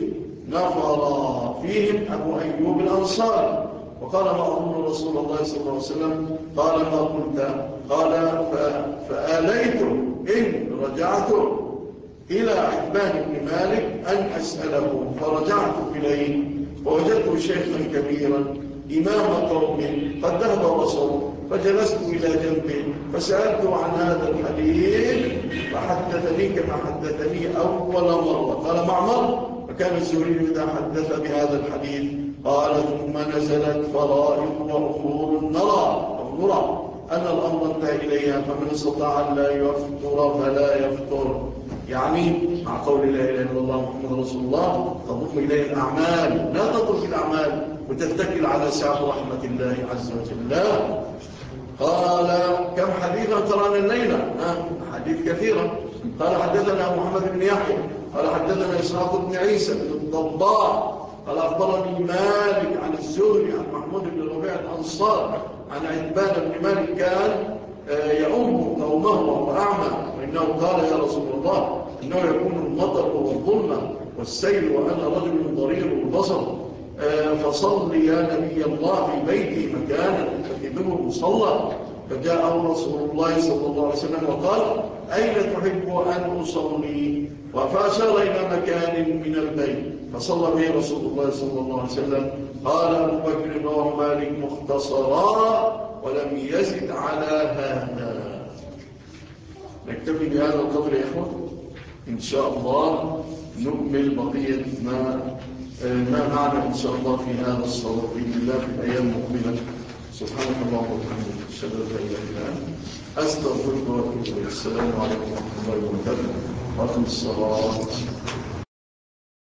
نظر فيهم أبو أيوب الأنصاري وقال ما أظن رسول الله صلى الله عليه وسلم. قال ما قلت؟ قال فآليت إن رجعت إلى عتبان بن مالك أن أسأله. فرجعت إليه فوجدته شيخا كبيرا إمام قوم قد ذهب وصل. فجلست إلى جنبه فسألته عن هذا الحديث فحدثني كما حدثني أول مرة. قال معمر فكان الزهري إذا حدث بهذا الحديث قال ثم نزلت فرائض وأمور نرى أو نرى أن الأمر انتهى إليها فمن استطاع أن لا يفطر فلا يفطر. يعني مع قول لا إله إلا الله محمد رسول الله تضم إليه الأعمال لا تترك الأعمال وتتكل على سعة رحمة الله عز وجل. قال كم حديثا قرأنا الليلة؟ حديث كثيرا. قال حدثنا محمد بن يحيى قال حدثنا إسحاق بن عيسى بن الضباع قال أخبرني مالك عن الزهري عن محمود بن ربيع الأنصار عن عتبان بن مالك كان يؤم قومه وهو أعمى وإنه قال يا رسول الله إنه يكون المطر والظلمة والسيل وأنا رجل ضرير البصر فصل يا نبي الله في بيتي مكانا فكذبه مصلى. فجاءه رسول الله صلى الله عليه وسلم وقال أين تحب أن أصلي؟ فأشار إلى مكان من البيت فصلى به رسول الله صلى الله عليه وسلم. قال أبو بكر رواه مالك مختصرا ولم يزد على هذا. نكتفي بهذا القدر يا إخوة إن شاء الله. نكمل بقية ما ما معنا إن شاء الله في هذا الصلاة بإذن الله في الأيام المقبلة. سبحانك اللهم وبحمدك أشهد أن لا إله إلا أنت أستغفرك وأتوب إليك. السلام عليكم ورحمة الله وبركاته. وأقم الصلاة.